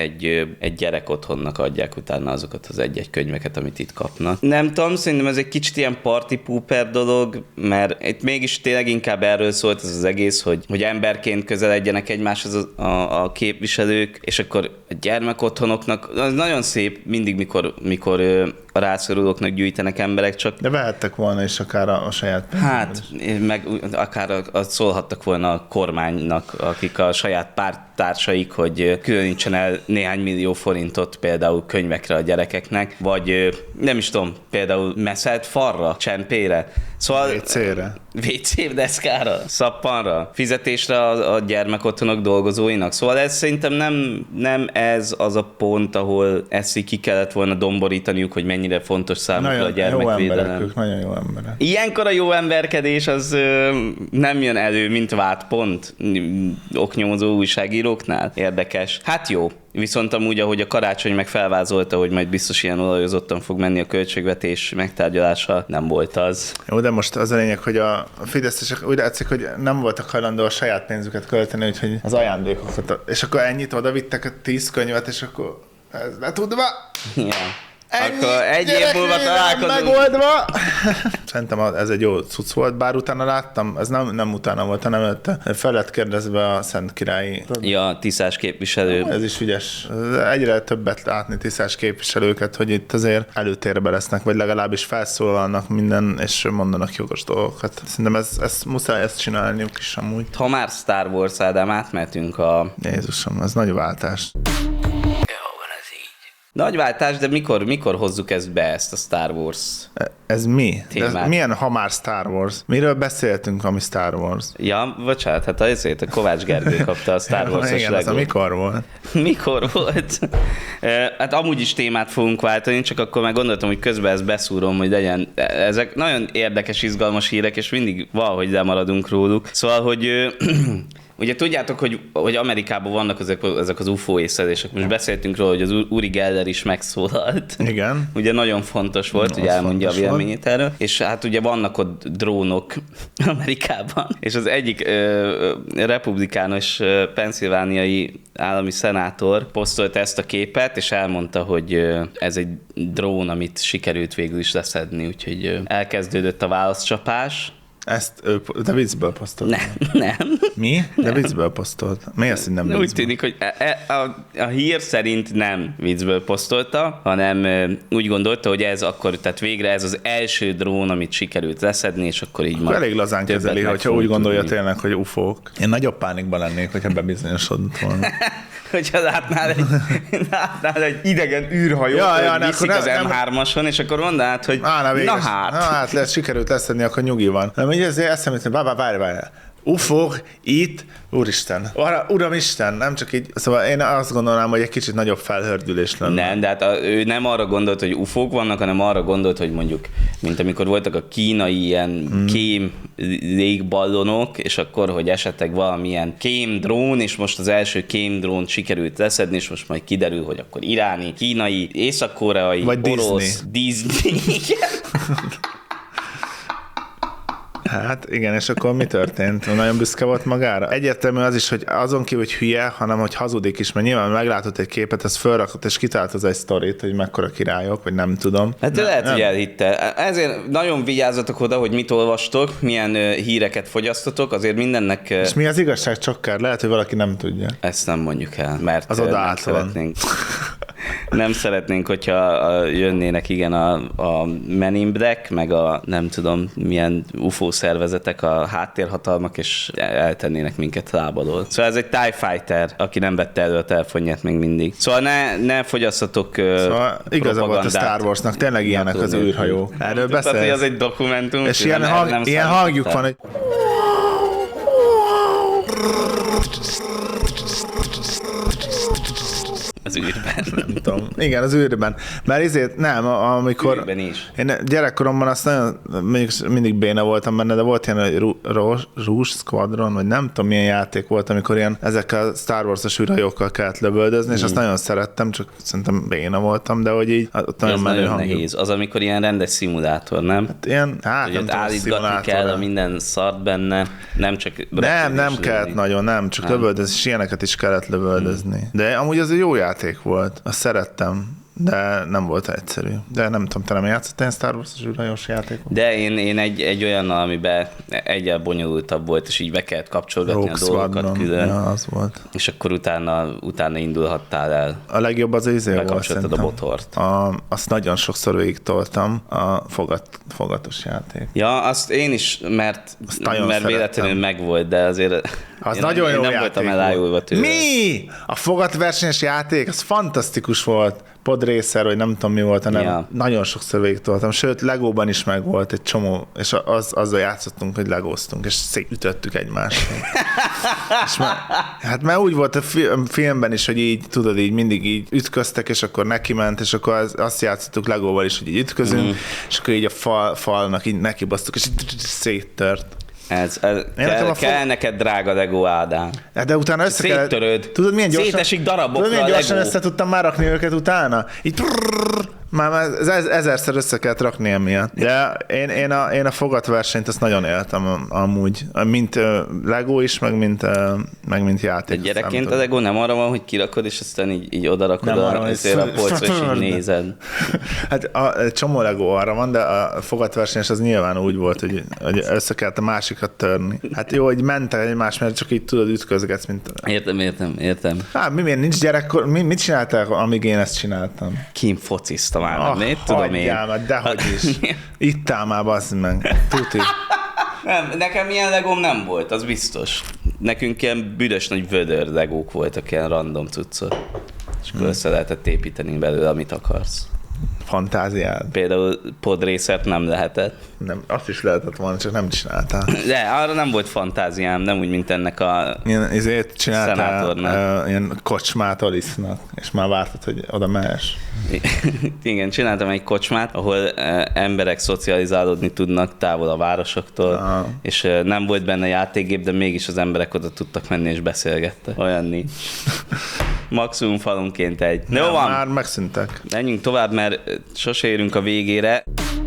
egy gyerek otthonnak adják utána azokat az egy-egy könyveket, amit itt kapnak. Nem tudom, szerintem ez egy kicsit ilyen party pooper dolog, mert itt mégis tényleg inkább erről szólt ez az egész, hogy emberként közeledjenek egymáshoz a képviselők, és akkor a gyermekotthonoknak, az nagyon szép mindig, mikor a rászorulóknak gyűjtenek emberek, csak... De vehettek volna is akár a saját pénzből. Hát, meg akár szólhattak volna a kormánynak, akik a saját párttársaik, hogy különítsen el néhány millió forintot például könyvekre a gyerekeknek, vagy nem is tudom, például meszelt farra, csempére. Szóval WC-re. WC-deszkára, szappanra, fizetésre a gyermekotthonok dolgozóinak. Szóval ez szerintem nem ez az a pont, ahol ezt ki kellett volna domborítaniuk, hogy mennyire fontos számukra a gyermekvédelem. Nagyon jó emberek. Ilyenkor a jó emberkedés az nem jön elő, mint várt pont oknyomozó újságíróknál. Érdekes. Hát jó. Viszont amúgy, ahogy a Karácsony meg felvázolta, hogy majd biztos ilyen olajozottan fog menni a költségvetés megtárgyalása, nem volt az. Jó, de most az a lényeg, hogy a fideszesek úgy látszik, hogy nem voltak hajlandó a saját pénzüket költeni, úgyhogy az ajándékokat. És akkor ennyit odavittek a 10 könyvet, és akkor ez letudva. Ja. Akkor egy év múlva találkozunk. Megoldva. Szerintem ez egy jó cucc volt, bár utána láttam, ez nem utána volt, hanem előtte fel lett kérdezve a Szent Királyi. Ja, tisztás képviselő. Ez is ügyes. Egyre többet látni tisztás képviselőket, hogy itt azért előtérbe lesznek, vagy legalábbis felszólalnak minden, és mondanak jogos dolgokat. Szerintem ez muszáj ezt csinálniuk is amúgy. Ha már Star Wars, Ádám, átmehetünk a... Jézusom, ez nagy váltás. Nagy váltás, de mikor hozzuk ezt be, ezt a Star Wars Ez mi? témát? Milyen, ha már Star Wars? Miről beszéltünk, ami Star Wars? Ja, bocsánat, hát azért a Kovács Gergő kapta a Star Wars-os Igen, az Legót. mikor volt? Mikor volt? Hát amúgy is témát fogunk váltani, csak akkor már gondoltam, hogy közben ezt beszúrom, hogy legyen. Ezek nagyon érdekes, izgalmas hírek, és mindig valahogy lemaradunk róluk. Szóval, hogy ugye tudjátok, hogy Amerikában vannak ezek az UFO észlelések. Most beszéltünk róla, hogy az Uri Geller is megszólalt. Igen. Ugye nagyon fontos volt, hogy elmondja a véleményét erről. És hát ugye vannak ott drónok Amerikában. És az egyik republikánus pennsylvániai állami szenátor posztolta ezt a képet, és elmondta, hogy ez egy drón, amit sikerült végül is leszedni. Úgyhogy elkezdődött a válaszcsapás. Ezt de viccből posztolt. Nem. Mi? De viccből posztolt. Miért, hogy nem viccből? Úgy tűnik, hogy a hír szerint nem viccből posztolta, hanem úgy gondolta, hogy ez akkor, tehát végre ez az első drón, amit sikerült leszedni, és akkor így Elég lazán többet kezeli, meg hogyha fogunk úgy gondolja tudni. tényleg, hogy ufók. Én nagyobb pánikban lennék, hogyha bebizonyosodott volna. Hogyha látnál egy idegen űrhajót, Ja, hogy viszik akkor az nem- M3-ason, és akkor mondanád, hogy lesz, sikerült leszedni, akkor nyugi van. Nem, így ezért eszembe jutott, várj. Ufók itt, úristen, uramisten, nem csak így, szóval én azt gondolnám, hogy egy kicsit nagyobb felhördülés lenne. Nem, de hát ő nem arra gondolt, hogy ufók vannak, hanem arra gondolt, hogy mondjuk, mint amikor voltak a kínai ilyen kém légballonok, és akkor, hogy esetleg valamilyen kém drón, és most az első kém drónt sikerült leszedni, és most majd kiderül, hogy akkor iráni, kínai, észak-koreai, vagy orosz, Disney. Hát igen, és akkor mi történt? Nagyon büszke volt magára? Egyértelmű az is, hogy azon kívül, hogy hülye, hanem hogy hazudik is, mert nyilván meglátott egy képet, ez fölrakott, és kitalált az egy sztorit, hogy mekkora királyok, vagy nem tudom. Hát lehet, hogy elhitte. Ezért nagyon vigyázzatok oda, hogy mit olvastok, milyen híreket fogyasztotok, azért mindennek... És mi az igazság, Csokkár? Lehet, hogy valaki nem tudja. Ezt nem mondjuk el, mert Az oda nem át van. szeretnénk. Nem szeretnénk, hogyha jönnének igen a Men in Black, meg a nem tudom milyen UFO szervezetek, a háttérhatalmak, és eltennének minket lábalól. Szóval ez egy TIE Fighter, aki nem vette elő a telefonját még mindig. Szóval ne fogyasszatok Szóval igaza volt a propagandát. Star Warsnak, tényleg ilyenek az űrhajók. Erről Tudtad, hogy beszélsz? az egy dokumentum. És ilyen hangjuk van, hogy az űrben. nem tudom. Igen, az űrben. Mert ezért nem, amikor... Űrben is. Én gyerekkoromban azt nagyon, mindig béna voltam benne, de volt ilyen, hogy Rouge Squadron, vagy nem tudom milyen játék volt, amikor ilyen ezekkel a Star Wars-os űrhajókkal kellett lövöldözni, és azt nagyon szerettem, csak szerintem béna voltam, de hogy így ott nagyon Ez menő nagyon hangjuk. nehéz. Az, amikor ilyen rendes szimulátor, nem? Ilyen, Hogy nem ott tudom, állítgatni szimulátor. kell a minden szart benne, nem csak... Nem kellett nagyon, nem, csak lövöldözni, és ilyeneket is kellett lövöldözni. De amúgy az egy jó játék volt, azt szerettem, de nem volt egyszerű. De nem tudom, te nem játszottál Star Wars-os űrhajós játékot? De én egy olyannal, amiben egyel bonyolultabb volt, és így be kellett kapcsolgatni Rogue a dolgokat Squadron, külön, ja, az volt. és akkor utána indulhattál el. A legjobb az izé volt Bekapcsoltad a szerintem. botort. Azt nagyon sokszor végig toltam, a fogatos játék. Ja, azt én is, mert szerettem. véletlenül megvolt, de azért Az én nagyon jó nem játék voltam elájulva tőle. Mi? A fogatversenyes játék, az fantasztikus volt. Podracer, vagy nem tudom mi volt, hanem Ja. nagyon sokszor végig toltam. Sőt, Legóban is meg volt egy csomó, és azzal játszottunk, hogy legóztunk, és szétütöttük egymást. És hát már úgy volt a filmben is, hogy így, tudod, így mindig így ütköztek, és akkor neki ment, és akkor azt játszottuk Legóval is, hogy így ütközünk, és akkor így a falnak így nekibasztuk, és így széttört. Kell neked drága Lego, Ádám. De utána Széttöröd. Tudod, milyen gyorsan, Szétesik darabokra tudod, milyen a gyorsan Lego. össze tudtam már rakni őket utána? Így már ezerszer össze kellett rakni emiatt. De én a fogatversenyt azt nagyon éltem amúgy. Mint Lego is, meg mint játék. De gyerekként a Lego nem arra van, hogy kirakod, és aztán így odarakod Nem arra van, ezért a polcra, és így nézed. Hát a csomó Lego arra van, de a fogatversenyes az nyilván úgy volt, hogy össze kellett a másikat törni. Hát jó, hogy mentek egymás, mert csak így tudod ütközgetsz, mint... Értem. Hát miért nincs gyerekkor? Mit csináltál, amíg én ezt csináltam? Kim fociztam már, mit tudom én. Hagyjál már, dehogy is. Ittál már, bassz meg. Tuti. Nem, nekem ilyen Legóm nem volt, az biztos. Nekünk ilyen büdös nagy vödör Legók voltak, ilyen random cuccok. és akkor össze lehetett építeni belőle, amit akarsz. Fantáziád. Például podrészert nem lehetett. Nem, azt is lehetett volna, csak nem csináltál. De arra nem volt fantáziám, nem úgy, mint ennek a Ilyen csináltál, szenátornak. ilyen kocsmát Alice-nak, és már vártad, hogy oda mehess. Igen, csináltam egy kocsmát, ahol emberek szocializálódni tudnak távol a városoktól, és nem volt benne játékgép, de mégis az emberek oda tudtak menni és beszélgettek. Olyan nincs. Maximum falunként egy. Nem, Jó van. már megszűntek. Menjünk tovább, mert sose érünk a végére.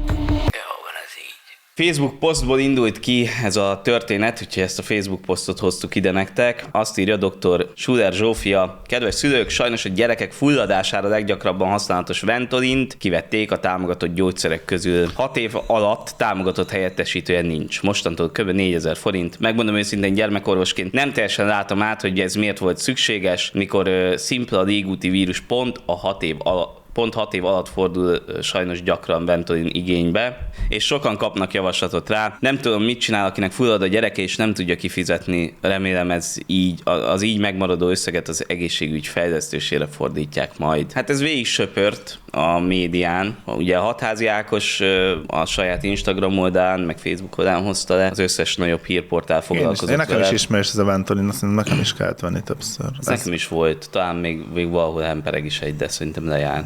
Facebook posztból indult ki ez a történet, úgyhogy ezt a Facebook posztot hoztuk ide nektek. Azt írja dr. Schuller Zsófia: kedves szülők, sajnos a gyerekek fulladására leggyakrabban használatos Ventolint kivették a támogatott gyógyszerek közül. 6 év alatt támogatott helyettesítője nincs. Mostantól kb. 4000 forint. Megmondom őszintén, gyermekorvosként nem teljesen látom át, hogy ez miért volt szükséges, mikor szimpla légúti vírus pont 6 év alatt fordul sajnos gyakran Ventolin igénybe, és sokan kapnak javaslatot rá. Nem tudom, mit csinál, akinek fullad a gyereke, és nem tudja kifizetni. Remélem ez így, az így megmaradó összeget az egészségügy fejlesztésére fordítják majd. Hát ez végig söpört a médián. Ugye a Hatházi Ákos a saját Instagram oldalán, meg Facebook oldalán hozta le. Az összes nagyobb hírportál foglalkozott. Én nekem is ismerős ez a Ventolin, azt mondom, nekem is kellett venni többször. Nekem is volt, talán még valahol hempereg is egy, de szerintem lejár.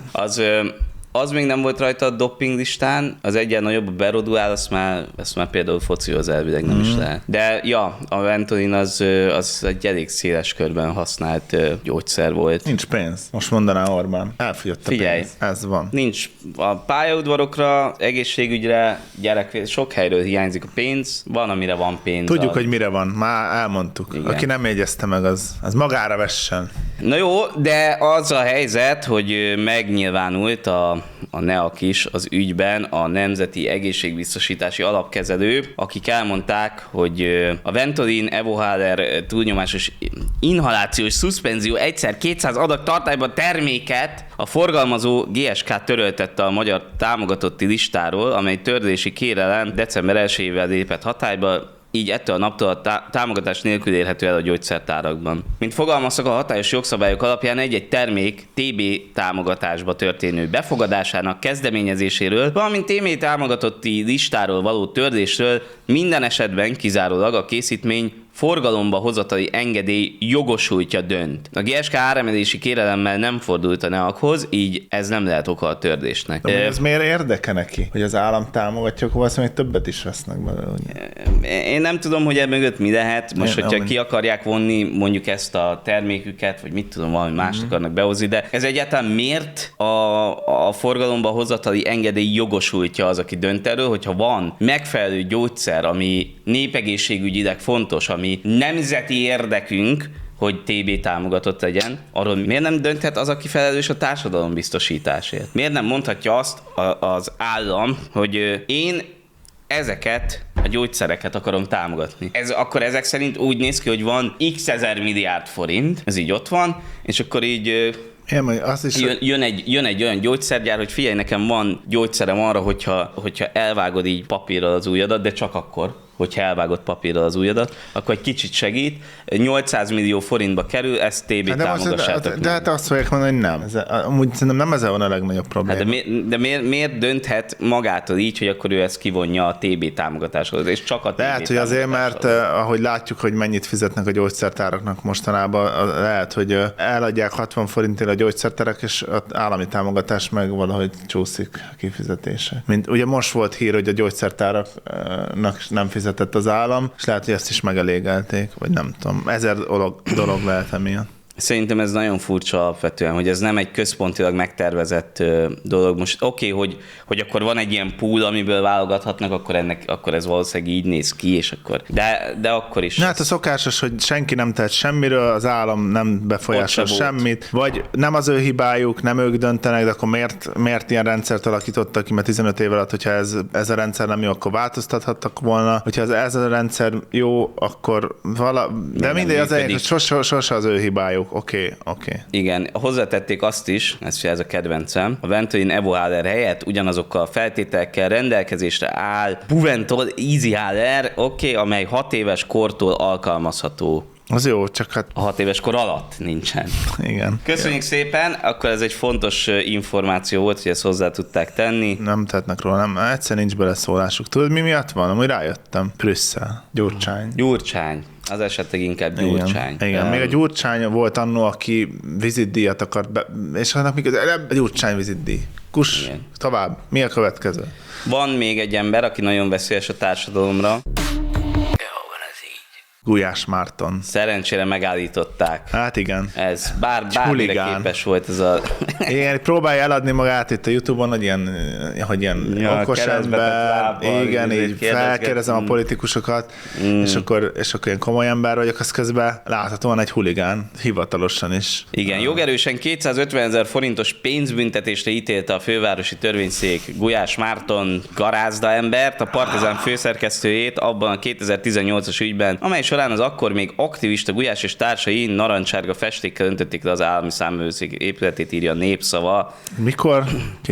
Az még nem volt rajta a doping listán, az egyen nagyobb a Berodulál, azt már például focihoz elvileg nem is lehet. De ja, a Ventolin az egy elég széles körben használt gyógyszer volt. Nincs pénz. Most mondaná Orbán. Elfogyott a pénz. Ez van. Nincs a pályaudvarokra, egészségügyre, sok helyről hiányzik a pénz, van, amire van pénz. Tudjuk, hogy mire van. Már elmondtuk. Igen. Aki nem jegyezte meg, az magára vessen. Na jó, de az a helyzet, hogy megnyilvánult a NEAK is az ügyben, a Nemzeti Egészségbiztosítási Alapkezelő, akik elmondták, hogy a Ventolin Evohaler túlnyomásos inhalációs szuspenzió egyszer 200 adag tartályban terméket a forgalmazó GSK töröltette a magyar támogatotti listáról, amely törlési kérelem december 1-ével lépett hatályba, így ettől a naptól a támogatás nélkül érhető el a gyógyszertárakban. Mint fogalmaztak, a hatályos jogszabályok alapján egy termék TB támogatásba történő befogadásának kezdeményezéséről, valamint TB támogatotti listáról való törlésről minden esetben kizárólag a készítmény forgalomba hozatali engedély jogosultja dönt. A GSK áremelési kérelemmel nem fordult a NEAK-hoz, így ez nem lehet oka a törlésnek. De ez miért érdeke neki, hogy az állam támogatja, akkor valószínűleg többet is vesznek belőle. Én nem tudom, hogy mögött mi lehet. Most, hogyha ki akarják vonni mondjuk ezt a terméküket, vagy mit tudom, valami mást akarnak behozni, de ez egyáltalán miért a forgalomba hozatali engedély jogosultja az, aki dönt erről, hogyha van megfelelő gyógyszer, ami népegészségügyileg fontos, ami nemzeti érdekünk, hogy TB támogatott legyen, arról miért nem dönthet az, aki felelős a társadalombiztosításért? Miért nem mondhatja azt az állam, hogy én ezeket a gyógyszereket akarom támogatni. Akkor ezek szerint úgy néz ki, hogy van x ezer milliárd forint, ez így ott van, és akkor így jön egy olyan gyógyszergyár, hogy figyelj, nekem van gyógyszerem arra, hogyha elvágod így papírral az ujjadat, de csak akkor, hogyha elvágod papírral az ujjadat, akkor egy kicsit segít. 800 millió forintba kerül, ezt TB támogassátok. De hát azt fogják mondani, hogy nem. Amúgy szerintem nem ezzel van a legnagyobb probléma. De miért dönthet magától így, hogy akkor ő ezt kivonja a TB támogatáshoz, és csak a TB lehet, hogy azért, mert ahogy látjuk, hogy mennyit fizetnek a gyógyszertáraknak mostanában, lehet, hogy eladják 60 forintért a gyógyszertárak, és az állami támogatás meg valahogy csúszik a kifizetése. Mint ugye most volt hír, hogy a gyógyszertáraknak nem fizetett az állam, és lehet, hogy ezt is megelégelték, vagy nem tudom. 1000 dolog lehet emiatt. Szerintem ez nagyon furcsa alapvetően, hogy ez nem egy központilag megtervezett dolog. Most oké, hogy akkor van egy ilyen pool, amiből válogathatnak, akkor ez valószínűleg így néz ki, és akkor... De akkor is... Hát a szokásos, hogy senki nem tehet semmiről, az állam nem befolyásol semmit, vagy nem az ő hibájuk, nem ők döntenek, de akkor miért ilyen rendszert alakítottak ki, mert 15 év alatt, hogyha ez a rendszer nem jó, akkor változtathattak volna. Hogyha ez a rendszer jó, akkor de mindegy, az sose az ő hibájuk. Oké. Igen, hozzátették azt is, ez a kedvencem, a Ventolin Evohaler helyett ugyanazokkal a feltételekkel rendelkezésre áll Buventol Easyhaler, amely 6 éves kortól alkalmazható. Az jó, csak hát A 6 éves kor alatt nincsen. igen. Köszönjük szépen, akkor ez egy fontos információ volt, hogy ezt hozzá tudták tenni. Nem tehetnek róla, nem, egyszer nincs beleszólásuk. Tudod, mi miatt van? Amúgy rájöttem. Brüsszel. Gyurcsány. Gyurcsány. Az esetleg inkább Gyurcsány. Igen. Még a Gyurcsány volt annó, aki vizitdíjat akart és annak még Gyurcsány vizitdíj. Igen. Tovább. Mi a következő? Van még egy ember, aki nagyon veszélyes a társadalomra. Gulyás Márton. Szerencsére megállították. Hát igen. Ez bármire Huligán. képes volt ez a... Igen, próbálja eladni magát itt a YouTube-on, hogy ilyen okos keresztbe tett ember. lábbal, Igen, így kérdezget. felkérdezem a politikusokat, és akkor ilyen komoly ember vagyok, az közben láthatóan egy huligán, hivatalosan is. Igen, jogerősen 250 000 forintos pénzbüntetésre ítélte a fővárosi törvényszék Gulyás Márton garázda embert, a Partizán főszerkesztőjét abban a 2018-as ügyben, amely során az akkor még aktivista Gulyás és társai narancsárga festékkel öntötték le az állami számvevőszék épületét, írja a Népszava. Mikor?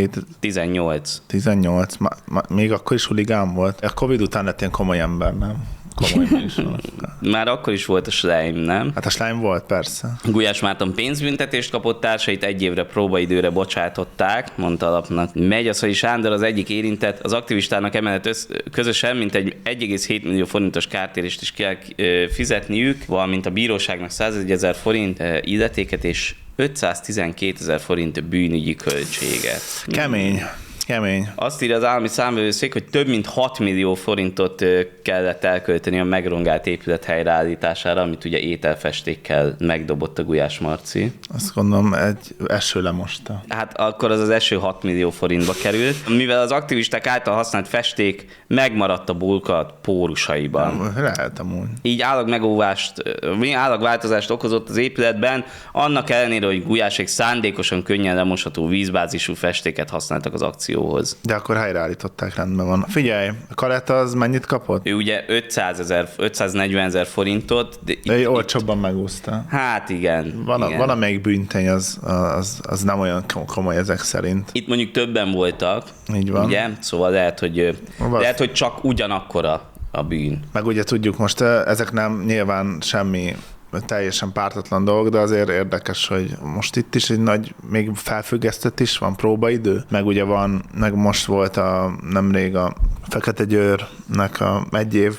18. 18. Még akkor is huligán volt. A Covid után lett ilyen komoly ember, nem? Komoly is van. Már akkor is volt a slime, nem? Hát a slime volt, persze. Gulyás Márton pénzbüntetést kapott, társait 1 évre próbaidőre bocsátották, mondta a lapnak. Megyaszai Sándor az egyik érintett, az aktivistának emellett közösen mintegy 1,7 millió forintos kártérést is kell fizetniük, valamint a bíróságnak 101 000 forint illetéket és 512 000 forint bűnügyi költséget. Kemény. Azt írja az állami számvevőszék, hogy több mint 6 millió forintot kellett elkölteni a megrongált épület helyreállítására, amit ugye ételfestékkel megdobott a Gulyás Marci. Azt gondolom, egy eső lemosta. Hát akkor az eső 6 millió forintba került, mivel az aktivisták által használt festék megmaradt a bulka pórusaiban. Lehet amúgy. Így állagváltozást okozott az épületben, annak ellenére, hogy Gulyásék szándékosan könnyen lemosható vízbázisú festéket használtak az akcióhoz. De akkor helyreállították, rendben van. Figyelj, a Kaleta az mennyit kapott? Ő ugye 540 000 forintot. De olcsóbban megúszta. Hát igen. Van amelyik bűntény, az nem olyan komoly ezek szerint. Itt mondjuk többen voltak. Így van. Ugye? Szóval lehet, hogy csak ugyanakkora a bűn. Meg ugye tudjuk most, ezek nem nyilván semmi teljesen pártatlan dolog, de azért érdekes, hogy most itt is egy nagy, még felfüggesztett is van próbaidő, meg ugye meg most volt nemrég a Fekete Győrnek a 1 év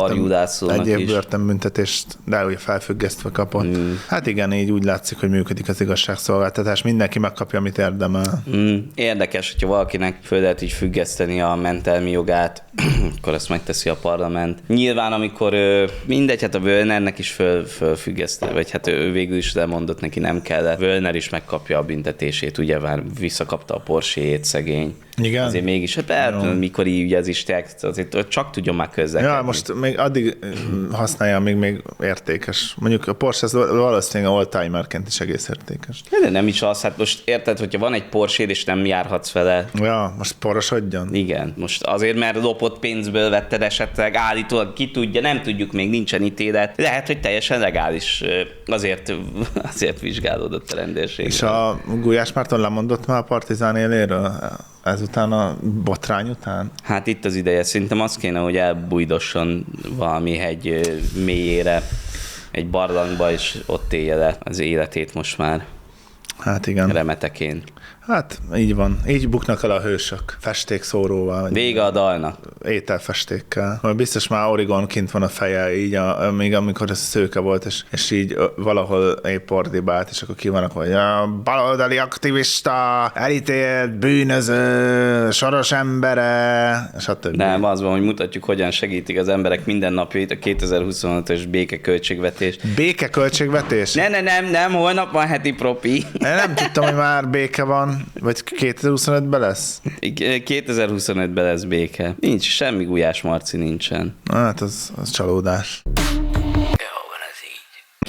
börtönbüntetést, de ugye felfüggesztve kapott. Hát igen, így úgy látszik, hogy működik az igazságszolgáltatás, mindenki megkapja, amit érdemel. Érdekes, hogyha valakinek föl lehet így függeszteni a mentelmi jogát, akkor ezt megteszi a parlament. Nyilván, amikor mindegy, hát a Völnernek is fölfüggeszteni, vagy hát ő végül is lemondott, neki nem kellett. Völner is megkapja a büntetését, ugye már visszakapta a Porsche-jét, szegény. Igen? Azért mégis, hát mikor így ugye az Istek, azért csak tudjon már közlekedni. Ja, most még addig használja, még értékes. Mondjuk a Porsche ez valószínűleg oldtimerként is egész értékes. De nem is az, hát most érted, hogyha van egy Porsche és nem járhatsz vele. Ja, most porosodjon? Igen, most azért, mert lopott pénzből vetted esetleg, állítólag ki tudja, nem tudjuk, még nincsen ítélet. Lehet, hogy teljesen legális, azért vizsgálódott a rendőrség. És a Gulyás Márton lemondott már a Partizán éléről? Ezután a botrány után? Hát itt az ideje, szerintem az kéne, hogy elbújdosson valami hegy mélyére, egy barlangba, és ott élje le az életét most már. Hát igen. Remetekén. Hát így van. Így buknak el a hősök. Festékszóróval. Vége a dalnak. Ételfestékkel. Biztos már Oregon kint van a feje, így még amikor ez szőke volt, és így valahol épp ordibált, és akkor ki vannak, hogy a baloldali aktivista, elítélt, bűnöző, soros embere, stb. Nem, az van, hogy mutatjuk, hogyan segítik az emberek mindennapjait a 2025-ös békeköltségvetés. Békeköltségvetés? Nem, holnap van heti propi. Nem tudtam, hogy már béke van. Vagy 2025-ben lesz? 2025-ben lesz béke. Nincs, semmi Gulyás Marci nincsen. Hát az csalódás.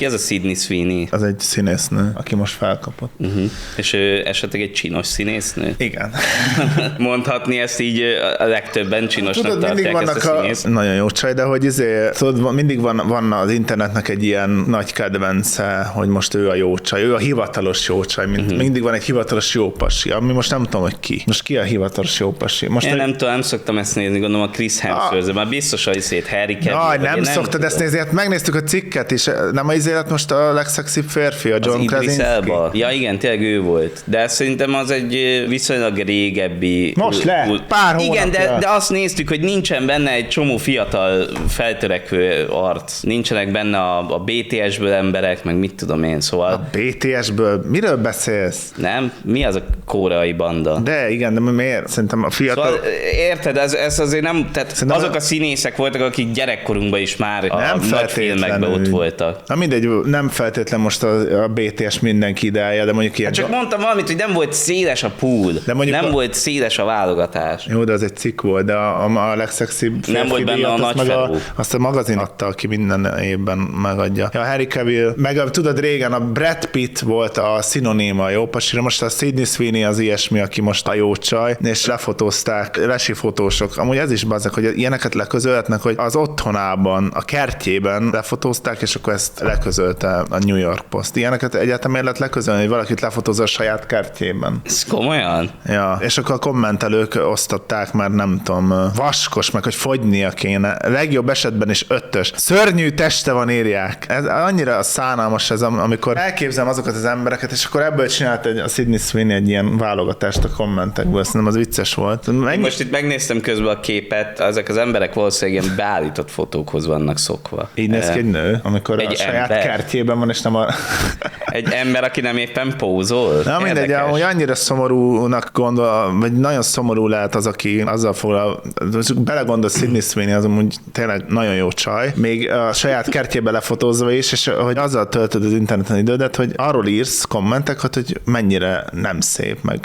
Ki ez a Sydney Sweeney? Az egy színésznő, aki most felkapott. És ő esetleg egy csinos színésznő? Igen. Mondhatni ezt így a legtöbben csinosnak Tudod, mindig tartják vannak ezt a színészt. nagyon jó csaj, de hogy tudod, mindig van az internetnek egy ilyen nagy kedvence, hogy most ő a jó csaj, ő a hivatalos jó csaj, mindig van egy hivatalos jó pasi, ami most nem tudom, hogy ki. Most ki a hivatalos jó pasi? Most Én nem tudom, nem szoktam ezt nézni, gondolom a Chris Hemsworth, de már biztos, hogy Harry Cavill. Nem szoktad ezt nézni, hát megnéztük a cikket is, nem az élet most a legszexibb férfi, a John Krasinski. Ja igen, tényleg ő volt, de szerintem az egy viszonylag régebbi... Most pár hónapja. Igen, de azt néztük, hogy nincsen benne egy csomó fiatal feltörekvő arc. Nincsenek benne a BTS-ből emberek, meg mit tudom én, szóval... A BTS-ből? Miről beszélsz? Nem? Mi az a koreai banda? De igen, de miért? Szerintem a fiatal... Szóval, érted, ez azért nem... Tehát Szerintem azok a színészek voltak, akik gyerekkorunkban is már a nagy filmekben ott voltak. Na mindegy, nem feltétlen most a BTS mindenki ideája, de mondjuk ilyen... Hát csak mondtam valamit, hogy nem volt széles a pool, nem volt széles a válogatás. Jó, de az egy cikk volt, de a legszexibb nem volt benne a nagy felú. Azt a magazin adta, aki minden évben megadja. Ja, Harry Cavill, meg tudod régen a Brad Pitt volt a szinoníma a jó pasira, most a Sydney Sweeney az ilyesmi, aki most a jó csaj, és lefotózták, lesifotósok. Amúgy ez is bazzak, hogy ilyeneket leközölhetnek, hogy az otthonában, a kertjében lefotózták, és akkor ezt leközölte a New York Post. Ilyeneket egyáltalán miért lehet leközölni, hogy valakit lefotózza a saját kertjében? Ez komolyan? Ja, és akkor a kommentelők osztották már nem tudom, vaskos, meg hogy fogynia kéne. Legjobb esetben is 5-ös. Szörnyű teste van, írják. Ez annyira szánalmas ez, amikor elképzelem azokat az embereket, és akkor ebből csinált a Sydney Sweeney egy ilyen válogatást a kommentekből. Szerintem az vicces volt. Most itt megnéztem közben a képet, ezek az emberek valószínűleg ilyen beállított fotókhoz vannak szokva. Így néz ki egy nő, amikor a saját kertjében van, és nem a... Egy ember, aki nem éppen pózol? Na mindegy, hogy annyira szomorúnak gondol, vagy nagyon szomorú lehet az, aki azzal foglal, belegondol Sydney Sweeney, az amúgy tényleg nagyon jó csaj, még a saját kertjébe lefotózva is, és hogy azzal töltöd az interneten idődet, hogy arról írsz kommenteket, hogy mennyire nem szép, meg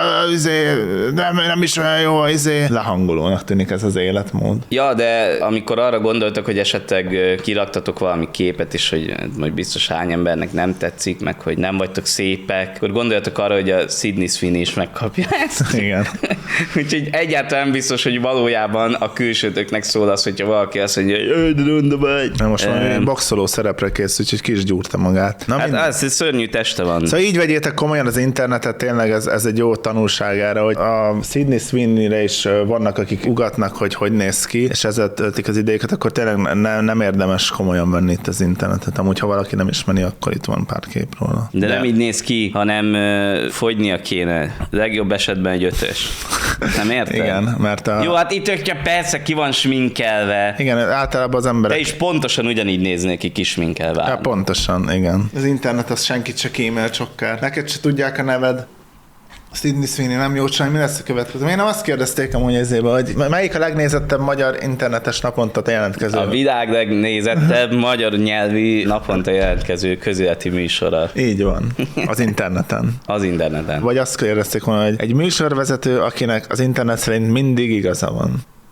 nem is olyan jó, lehangolónak tűnik ez az életmód. Ja, de amikor arra gondoltak, hogy esetleg kiraktatok valami képet is, hogy majd biztos hány embernek nem tetszik, meg hogy nem vagytok szépek, akkor gondoljatok arra, hogy a Sydney Sweeney is megkapja ezt. Igen. Úgyhogy egyáltalán biztos, hogy valójában a külsőtöknek szól az, hogyha valaki azt mondja, hogy de ronda vagy. Na most már boxoló szerepre készül, úgyhogy ki is gyúrta magát. Na, hát az egy szörnyű teste van. Szóval így vegyétek komolyan az internetet, tényleg ez egy jó tanulságára, hogy a Sydney Sweeney-re is vannak, akik ugatnak, hogy néz ki, és ezzel töltik az idejüket, akkor tényleg nem érdemes komolyan venni itt az internetet. Amúgy, ha valaki nem ismeri, akkor itt van pár kép róla. De nem így néz ki, hanem fogynia kéne. Legjobb esetben egy 5-ös. Nem érted? Igen, mert Jó, hát itt persze ki van sminkelve. Igen, általában az emberek... De is pontosan ugyanígy néznék ki kisminkelve. Ja, pontosan, igen. Az internet az senkit se kímél csokkár. Neked se tudják a neved. Sydney Sweeney nem jó csaj, mi lesz a következő? Én nem azt kérdezték amúgy ezébe, hogy melyik a legnézettebb magyar internetes naponta jelentkező? A világ legnézettebb magyar nyelvi naponta jelentkező közéleti műsora. Így van. Az interneten. Az interneten. Vagy azt kérdezték volna, hogy egy műsorvezető, akinek az internet szerint mindig igaza van.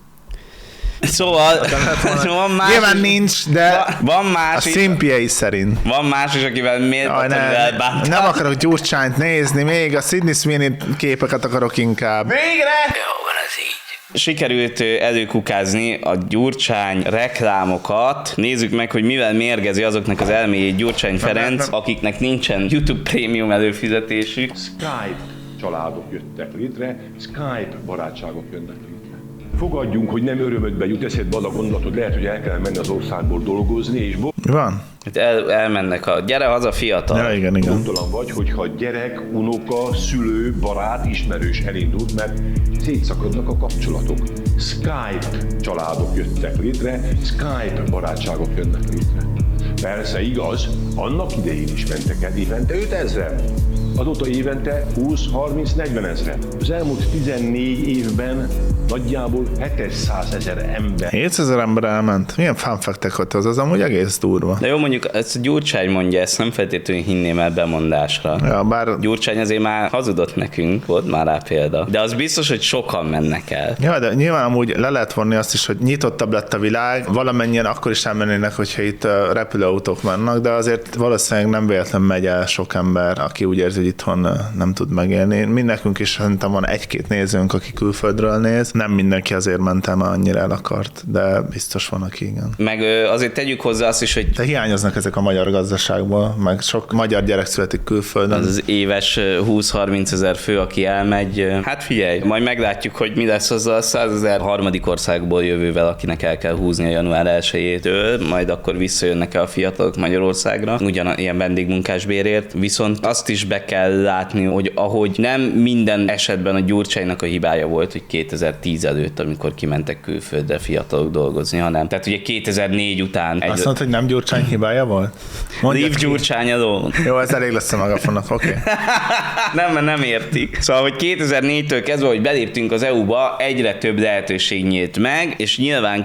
Szóval van más nyilván nincs, de van más a szimpiei szerint. Van más is, akivel méltatlanul elbántál. Nem akarok Gyurcsányt nézni, még a Sydney Sweeney képeket akarok inkább. Végre! Jó van ez így. Sikerült előkukázni a Gyurcsány reklámokat. Nézzük meg, hogy mivel mérgezi azoknak az elméjét Gyurcsány Ferenc, akiknek nincsen YouTube Premium előfizetésük. Skype családok jöttek létre, Skype barátságok jönnek létre. Fogadjunk, hogy nem örömödbe jut eszedbe az a gondolat, hogy lehet, hogy el kell menni az országból dolgozni, és van. Elmennek gyere haza fiatal. Ja, igen. Gondtalan vagy, hogyha gyerek, unoka, szülő, barát, ismerős elindult, mert szétszakadnak a kapcsolatok. Skype családok jöttek létre, Skype barátságok jönnek létre. Persze igaz, annak idején is mentek el évente 5000. azóta évente 20-30-40 ezret. Az elmúlt 14 évben nagyjából 700 000 ember. 700 000 ember elment. Milyen fun fact-ek ott az amúgy egész durva. De jó, mondjuk ezt Gyurcsány mondja, ezt nem feltétlenül hinném el bemondásra. Ja, bár... Gyurcsány azért már hazudott nekünk, volt már rá példa. De az biztos, hogy sokan mennek el. Ja, de nyilván amúgy le lehet vonni azt is, hogy nyitottabb lett a világ, valamennyien akkor is elmennének, hogyha itt repülőautók vannak, de azért valószínűleg nem véletlenül megy el sok ember, aki úgy érzi, hogy itthon nem tud megélni. Mindnekünk is szerintem van egy-két nézőnk, aki külföldről néz. Nem mindenki azért ment el, mert annyira el akart, de biztos van, aki igen. Meg azért tegyük hozzá azt is, hogy de hiányoznak ezek a magyar gazdaságból, meg sok magyar gyerek születik külföldön. az éves 20-30 ezer fő, aki elmegy. Hát figyelj, majd meglátjuk, hogy mi lesz azzal a 100 000 harmadik országból jövővel, akinek el kell húzni a január 1-től, majd akkor visszajönnek el a fiatalok Magyarországra, ugyanilyen vendégmunkásbérért. Viszont azt is be kell látni, hogy ahogy nem minden esetben a Gyurcsánynak a hibája volt, hogy 2010 előtt, amikor kimentek külföldre fiatalok dolgozni, hanem tehát ugye 2004 után... Azt mondta, hogy nem Gyurcsány hibája volt? Leave Gyurcsány alone. Jó, ez elég lesz a magafonnak, oké. Nem értik. Szóval, hogy 2004-től kezdve, hogy beléptünk az EU-ba, egyre több lehetőség nyílt meg, és nyilván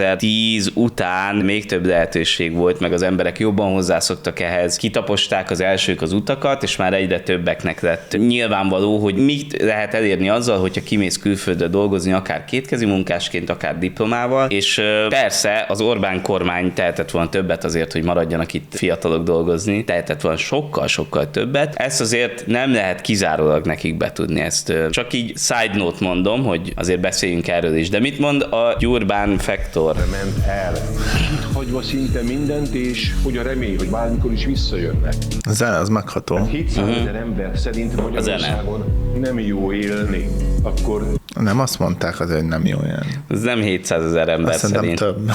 2010 után még több lehetőség volt, meg az emberek jobban hozzászoktak ehhez, kitaposták az elsők az utakat, és már egyre többeknek lett nyilvánvaló, hogy mit lehet elérni azzal, hogyha kimész külföldre dolgozni, akár kétkezi munkásként, akár diplomával, és persze az Orbán kormány tehetett volna többet azért, hogy maradjanak itt fiatalok dolgozni, tehetett volna sokkal többet. Ezt azért nem lehet kizárólag nekik betudni, ezt csak így side note mondom, hogy azért beszéljünk erről is. De mit mond a Gyurcsány Faktor? Ment el, itt hagyva szinte mindent, és hogy a remény, hogy bármikor is visszajönnek. A zene, az megható. 700 000 ember szerint Magyarországon nem jó élni, akkor... Nem azt mondták azért, hogy nem jó élni. Ez nem 700 000 ember Azt szerintem szerint. több.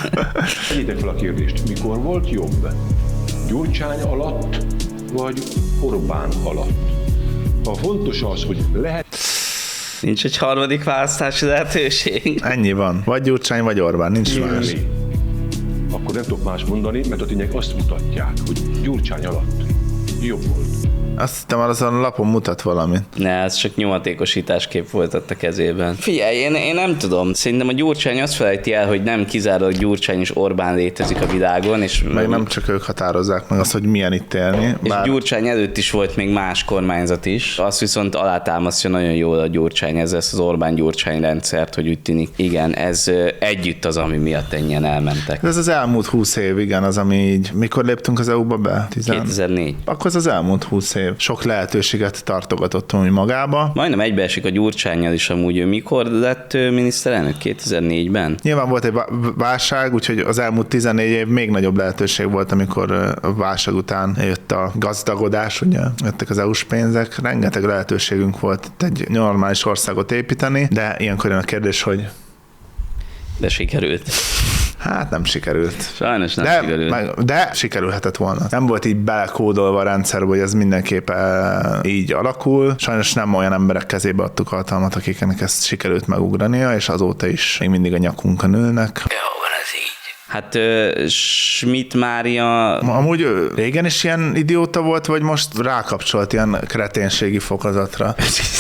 Tegyétek fel a kérdést, mikor volt jobb? Gyurcsány alatt, vagy Orbán alatt? A fontos az, hogy lehet... Nincs egy harmadik választási lehetőség. Ennyi van. Vagy Gyurcsány, vagy Orbán, nincs más. élni, akkor nem tudok más mondani, mert a tények azt mutatják, hogy Gyurcsány alatt jobb volt. Azt hittem, azon a lapon mutat valamit. Ne, ez csak nyomatékosításkép volt ott a kezében. Figyelj, én nem tudom. Szerintem a Gyurcsány azt felejti el, hogy nem kizárólag Gyurcsány és Orbán létezik a világon, és Meg nem csak ők határozzák meg azt, hogy milyen itt élni. és Gyurcsány előtt is volt még más kormányzat is. Azt viszont alátámasztja nagyon jól a Gyurcsány, ez az Orbán-Gyurcsány rendszert, hogy úgy tűnik. Igen, ez együtt az, ami miatt ennyien elmentek. Ez az elmúlt 20 év, igen, az, ami így... Mikor léptünk az EU-ba be? 2004. Akkor az az elmúlt 20 év. Sok lehetőséget tartogatott úgy magába. Majdnem egybeesik a Gyurcsánnyal is amúgy. Ő mikor lett miniszterelnök? 2004-ben? Nyilván volt egy válság, úgyhogy az elmúlt 14 év még nagyobb lehetőség volt, amikor a válság után jött a gazdagodás, ugye, jöttek az EU-s pénzek, rengeteg lehetőségünk volt itt egy normális országot építeni, de ilyenkor jön a kérdés, hogy De sikerült. hát nem sikerült. Sajnos nem sikerült. De sikerülhetett volna. Nem volt így belekódolva a rendszerbe, hogy ez mindenképp így alakul. Sajnos nem olyan emberek kezébe adtuk a hatalmat, akiknek ezt sikerült megugrania, és azóta is még mindig a nyakunkon ülnek. Hát Schmidt Mária... Amúgy régen is ilyen idióta volt, vagy most rákapcsolt ilyen kreténségi fokozatra?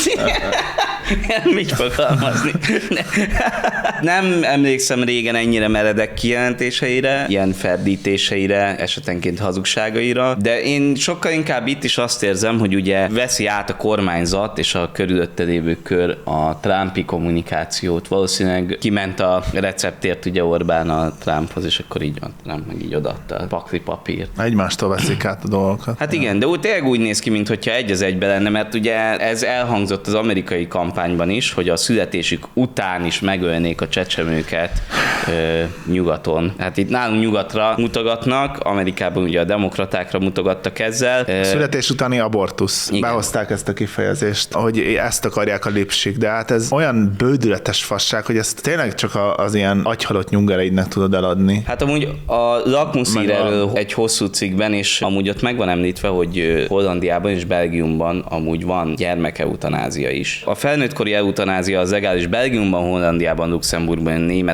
Mit fogalmazni? Nem emlékszem régen ennyire meredek kijelentéseire, ilyen ferdítéseire, esetenként hazugságaira, de én sokkal inkább itt is azt érzem, hogy ugye veszi át a kormányzat és a körülötte lévő kör a Trumpi kommunikációt. Valószínűleg kiment a receptért ugye Orbán a Trumphoz, és akkor így a Trump meg így odaadta a pakli papírt. Egymástól veszik át a dolgokat. Hát igen, de tényleg úgy néz ki, mintha egy az egybe lenne, mert ugye ez elhangzott az amerikai kampányban is, hogy a születésük után is megölnék a csecsemőket nyugaton. Hát itt nálunk nyugatra mutogatnak, Amerikában ugye a demokratákra mutogattak ezzel. Születés utáni abortusz. Igen. Behozták ezt a kifejezést, hogy ezt akarják a lipsik, de hát ez olyan bődületes fasság, hogy ezt tényleg csak az ilyen agyhalott nyungereidnek tudod eladni. Hát amúgy a lakmuszír erről egy hosszú cikkben, és amúgy ott meg van említve, hogy Hollandiában és Belgiumban amúgy van gyermekeutanázia is. A felnőttkori eutanázia az legális Belgiumban, Hollandiában, Luxemburgban, Németországban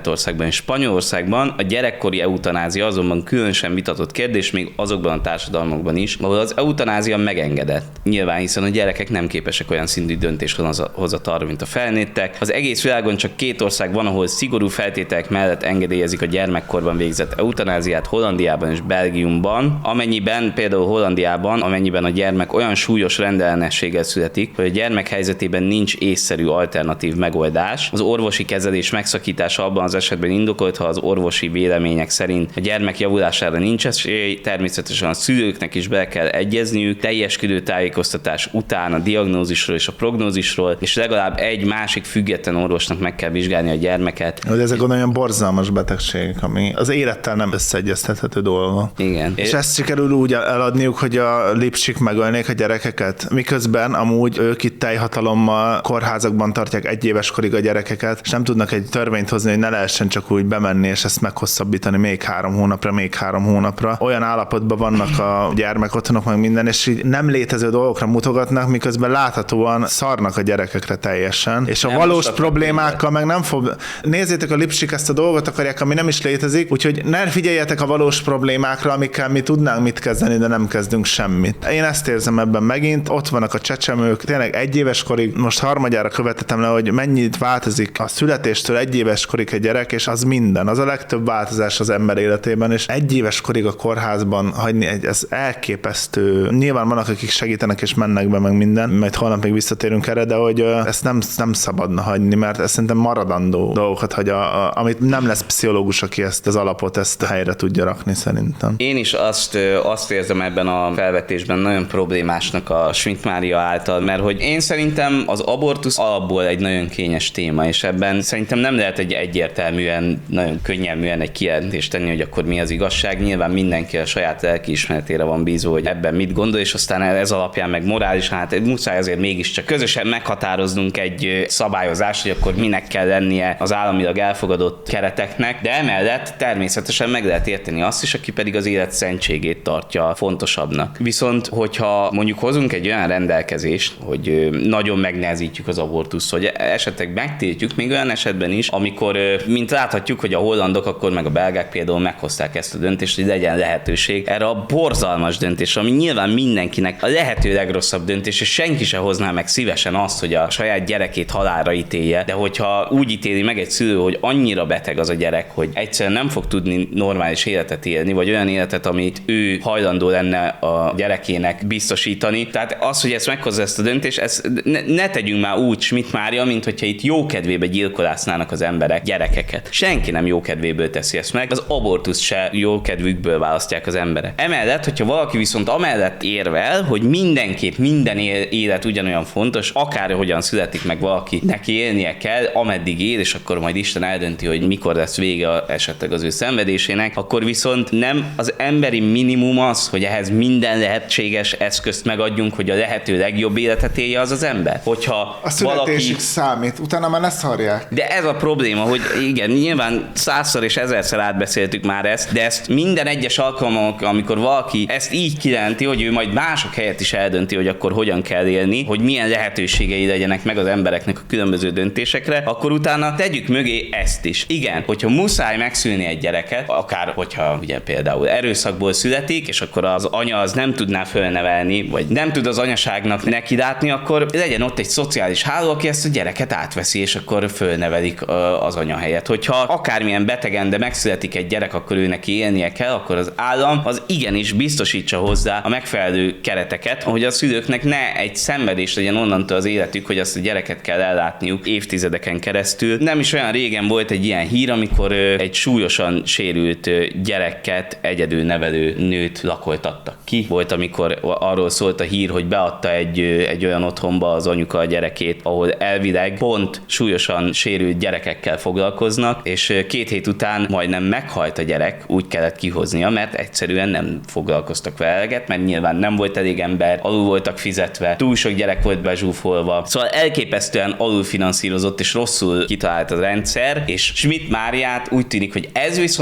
Németországban és Spanyolországban a gyerekkori eutanázia azonban különösen vitatott kérdés még azokban a társadalmakban is, ahol az eutanázia megengedett. Nyilván, hiszen a gyerekek nem képesek olyan szintű döntéshozatalra, mint a felnőttek. Az egész világon csak 2 ország van, ahol szigorú feltételek mellett engedélyezik a gyermekkorban végzett eutanáziát, Hollandiában és Belgiumban, például Hollandiában, amennyiben a gyermek olyan súlyos rendellenességgel születik, hogy a gyermek helyzetében nincs észszerű alternatív megoldás. Az orvosi kezelés megszakítása abban az esetben indokolt, ha az orvosi vélemények szerint a gyermek javulására nincs esély, természetesen a szülőknek is be kell egyezniük, teljes körű tájékoztatás után a diagnózisról és a prognózisról, és legalább egy másik független orvosnak meg kell vizsgálni a gyermeket. Hogy ezek olyan borzalmas betegségek, ami az élettel nem összeegyeztethető dolga. Igen. És ezt sikerül úgy eladniuk, hogy a lipsik megölnék a gyerekeket, miközben amúgy ők itt teljhatalommal kórházakban tartják 1 éves korig a gyerekeket, és nem tudnak egy törvényt hozni, hogy ne lehessen csak úgy bemenni, és ezt meghosszabbítani még 3 hónapra. Olyan állapotban vannak a gyermekotthonok, meg minden, és így nem létező dolgokra mutogatnak, miközben láthatóan szarnak a gyerekekre teljesen, és a nem valós problémákkal meg nem fog... Nézzétek, a lipsik ezt a dolgot akarják, ami nem is létezik, úgyhogy ne figyeljetek a valós problémákra, amikkel mi tudnánk mit kezdeni, de nem kezdünk semmit. Én ezt érzem ebben megint, ott vannak a csecsemők, tényleg 1 éves korig, most harmadjára követetem le, hogy mennyit változik a születéstől 1 éves korig egy gyerek, és az minden, az a legtöbb változás az ember életében, és 1 éves korig a kórházban hagyni, ez elképesztő. Nyilván vannak, akik segítenek és mennek be, meg minden, majd holnap még visszatérünk erre, de hogy ezt nem szabadna hagyni, mert ez szerintem maradandó dolgokat hagy, amit nem lesz pszichológus, aki ezt az alapot, ezt helyre tudja rakni szerintem. Én is azt érzem ebben a felvetésben nagyon problémásnak a Schmidt Mária által, mert hogy én szerintem az abortusz alapból egy nagyon kényes téma, és ebben szerintem nem lehet egy egyértelműen, nagyon könnyelműen egy kijelentést tenni, hogy akkor mi az igazság. Nyilván mindenki a saját lelkiismeretére van bízva, hogy ebben mit gondol, és aztán ez alapján meg morálisan, hát muszáj azért mégiscsak közösen meghatároznunk egy szabályozást, hogy akkor minek kell lennie az államilag elfogadott kereteknek, de emellett természetesen meg lehet érteni azt is, aki pedig az élet szentségét tartja fontosabbnak. Viszont, hogyha mondjuk hozunk egy olyan rendelkezést, hogy nagyon megnehezítjük az abortuszt, hogy esetleg megtiltjuk, még olyan esetben is, amikor, mint láthatjuk, hogy a hollandok, akkor meg a belgák például meghozták ezt a döntést, hogy legyen lehetőség erre a borzalmas döntésre, ami nyilván mindenkinek a lehető legrosszabb döntés, és senki se hozná meg szívesen azt, hogy a saját gyerekét halálra ítélje, de hogyha úgy ítéli meg egy szülő, hogy annyira beteg az a gyerek, hogy egyszerűen nem fog tudni normális életet élni, vagy olyan életet, amit ő hajlandó lenne a gyerekének biztosítani. Tehát az, hogy ezt meghozza ezt a döntést, ezt ne tegyünk már úgy Schmidt Mária, mint hogyha itt jókedvébe gyilkolásznának az emberek gyerekeket. Senki nem jókedvéből teszi ezt meg, az abortusz se jókedvükből választják az emberek. Emellett, hogyha valaki viszont amellett érvel, hogy mindenképp minden élet ugyanolyan fontos, akárhogyan születik meg valaki, neki élnie kell, ameddig él, és akkor majd Isten eldönti, hogy mikor lesz vége esetleg az ő szenvedésének, akkor viszont nem az emberi minimum az, hogy ehhez minden lehetséges eszközt megadjunk, hogy a lehető legjobb életet élje az ember. Hogyha a születésük számít, utána már ne szarják. De ez a probléma, hogy igen, nyilván 100-szor és 1000-szer átbeszéltük már ezt, de ezt minden egyes alkalommal, amikor valaki ezt így kijelenti, hogy ő majd mások helyett is eldönti, hogy akkor hogyan kell élni, hogy milyen lehetőségei legyenek meg az embereknek a különböző döntésekre, akkor utána tegyük mögé ezt is. Igen, hogyha muszáj megszülni egy gyereket, akár hogyha ugye például erőszakból születik, és akkor az anya az nem tudná fölnevelni, vagy nem tud az anyaságnak nekilátni, akkor legyen ott egy szociális háló, aki ezt a gyereket átveszi, és akkor fölnevelik az anya helyett. Hogyha akármilyen betegen, de megszületik egy gyerek, akkor ő neki élnie kell, akkor az állam az igenis biztosítsa hozzá a megfelelő kereteket, hogy a szülőknek ne egy szenvedés legyen onnantól az életük, hogy azt a gyereket kell ellátniuk évtizedeken keresztül. Nem is olyan régen volt egy ilyen hír, amikor egy súlyosan sérült gyereket egyedül nevelő nőt lakoltattak ki. Volt, amikor arról szólt a hír, hogy beadta egy olyan otthonba az anyuka a gyerekét, ahol elvileg pont súlyosan sérült gyerekekkel foglalkoznak, és 2 hét után majdnem meghalt a gyerek, úgy kellett kihoznia, mert egyszerűen nem foglalkoztak vele eleget, mert nyilván nem volt elég ember, alul voltak fizetve, túl sok gyerek volt bezsúfolva. Szóval elképesztően alulfinanszírozott és rosszul kitalált a rendszer, és Schmidt Máriát úgy tűnik, hogy ez viszont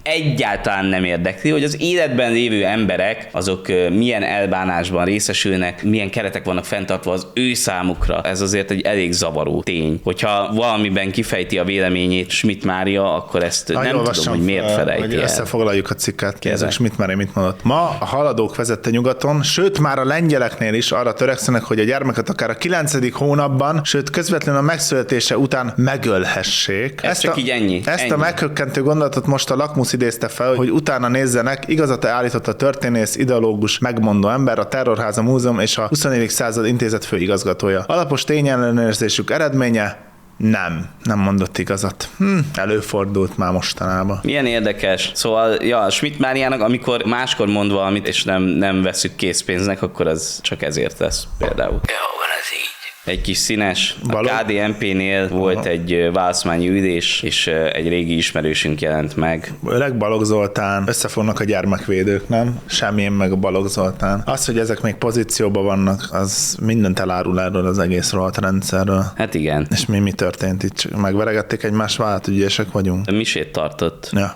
egyáltalán nem érdekli, hogy az életben lévő emberek, azok milyen elbánásban részesülnek, milyen keretek vannak fenntartva az ő számukra. Ez azért egy elég zavaró tény. Hogyha valamiben kifejti a véleményét Schmidt Mária, akkor ezt nem tudom, hogy miért felejti el. Összefoglaljuk a cikket. Kézzük, Schmidt Mária mit mondott. Ma a haladók vezette nyugaton, sőt már a lengyeleknél is arra törekszenek, hogy a gyermeket akár a 9. hónapban, sőt közvetlenül a megszületése után megölhessék. Ez csak így ennyi. Ezt a meghökkentő gondolatot most a Lakmus idézte fel, hogy utána nézzenek, igazat állított a történész, ideológus, megmondó ember, a Terrorháza Múzeum és a 24. század intézet főigazgatója. Alapos tényellenőrzésük eredménye? Nem mondott igazat. Előfordult már mostanában. Milyen érdekes. Szóval, Schmidt Máriának, amikor máskor mond valamit, és nem veszük készpénznek, akkor az csak ezért lesz például. Jó, van ez így. Egy kis színes. A KDNP-nél volt egy választmányi ülés, és egy régi ismerősünk jelent meg. Öreg Balogh Zoltán, összefognak a gyermekvédők, nem? Semmilyen meg a Balogh Zoltán. Az, hogy ezek még pozícióban vannak, az mindent elárul erről az egész rohadt rendszerről. Hát igen. És mi történt itt? Megveregették egymás vállát, ügyesek vagyunk. Misét tartott. Ja.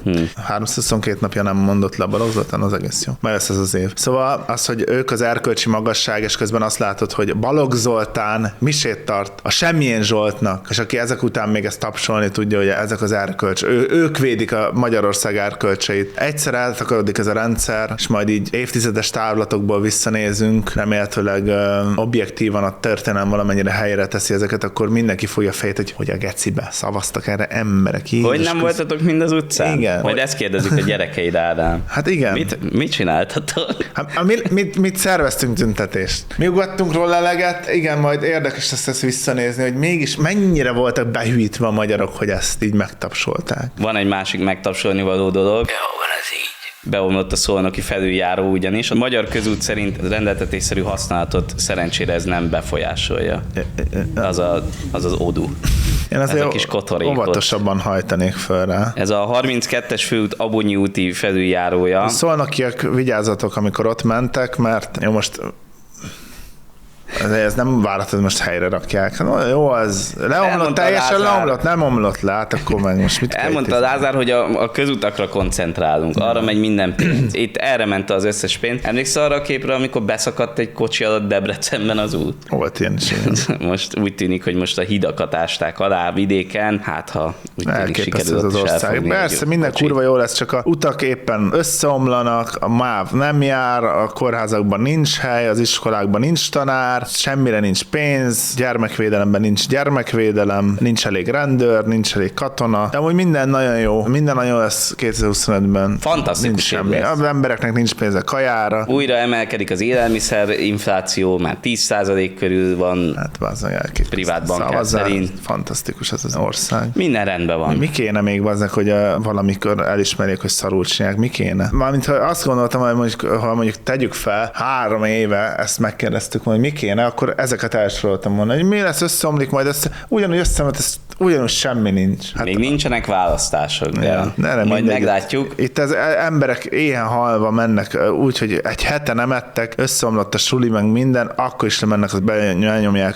322 napja nem mondott le Balogh Zoltán, az egész jó. Majd lesz ez az év. Szóval az, hogy ők az erkölcsi magasság, és közben azt látod, hogy Balogh Zoltán misét tart a Semmilyen Zsoltnak, és aki ezek után még ezt tapsolni tudja, hogy ezek az erkölcs. Ők védik a Magyarország erkölcseit. Egyszer eltakarodik ez a rendszer, és majd így évtizedes távlatokból visszanézünk, remélhetőleg objektívan a történelem valamennyire helyre teszi ezeket, akkor mindenki fogja a fejét, hogy a gecibe szavaztak erre emberek. Hogy nem voltatok mind az utcán? Igen. Majd ezt kérdezik a gyerekeid, Ádám. Hát igen. Mit csináltatok? Mit szerveztünk tüntetést? Mi ugattunk róla eleget, igen, majd érdekes lesz ezt visszanézni, hogy mégis mennyire voltak behűítve a magyarok, hogy ezt így megtapsolták. Van egy másik megtapsolni való dolog. Jó, van ez így. Beomlott a szolnoki felüljáró ugyanis. A magyar közút szerint a rendeltetésszerű használatot szerencsére ez nem befolyásolja. Az odú. Én azért a kis óvatosabban hajtanék föl rá. Ez a 32-es főút Abonyi úti felüljárója. Szolnokiak, vigyázzatok, amikor ott mentek, mert jó, most ez nem várható, hogy most helyre rakják. No, jó, az leomlott, teljesen leomlott, nem omlott le, hát akkor meg most mit elmondta Lázár, hogy a közutakra koncentrálunk, arra megy minden pénz. Itt erre ment az összes pénz. Emlékszel arra a képre, amikor beszakadt egy kocsi alatt Debrecenben az út? Volt ilyen is. Most úgy tűnik, hogy most a hidakat ásták alá vidéken, hát ha úgy tűnik sikerült az ország. Persze, minden kurva jó lesz, csak a utak éppen összeomlanak, a MÁV nem jár, a kórházakban nincs hely, az iskolákban nincs tanár, semmire nincs pénz, gyermekvédelemben nincs gyermekvédelem, nincs elég rendőr, nincs elég katona, de amúgy minden nagyon jó lesz 2025-ben. Fantasztikus semmi. Az embereknek nincs pénze kajára. Újra emelkedik az élelmiszer infláció, már 10% körül van. Hát bazdmeg elképesztő. Privát bankár szerint. Fantasztikus ez az ország. Minden rendben van. Mi kéne még bazdmeg, hogy valamikor elismerjék, hogy szarul csinálják? Mi kéne? Mármint, ha azt gondoltam, hogy mondjuk tegyük fel, 3 éve ezt megkérdeztük, hogy mi kéne, akkor ezeket elsoroltam volna, hogy mi lesz, összeomlik majd, ugyanúgy összeomlik, ugyanúgy semmi nincs. Hát még nincsenek választások, de majd meglátjuk. Itt az emberek éhen halva mennek úgy, hogy egy hete nem ettek, összeomlott a suli, meg minden, akkor is lemennek, azt benyomják,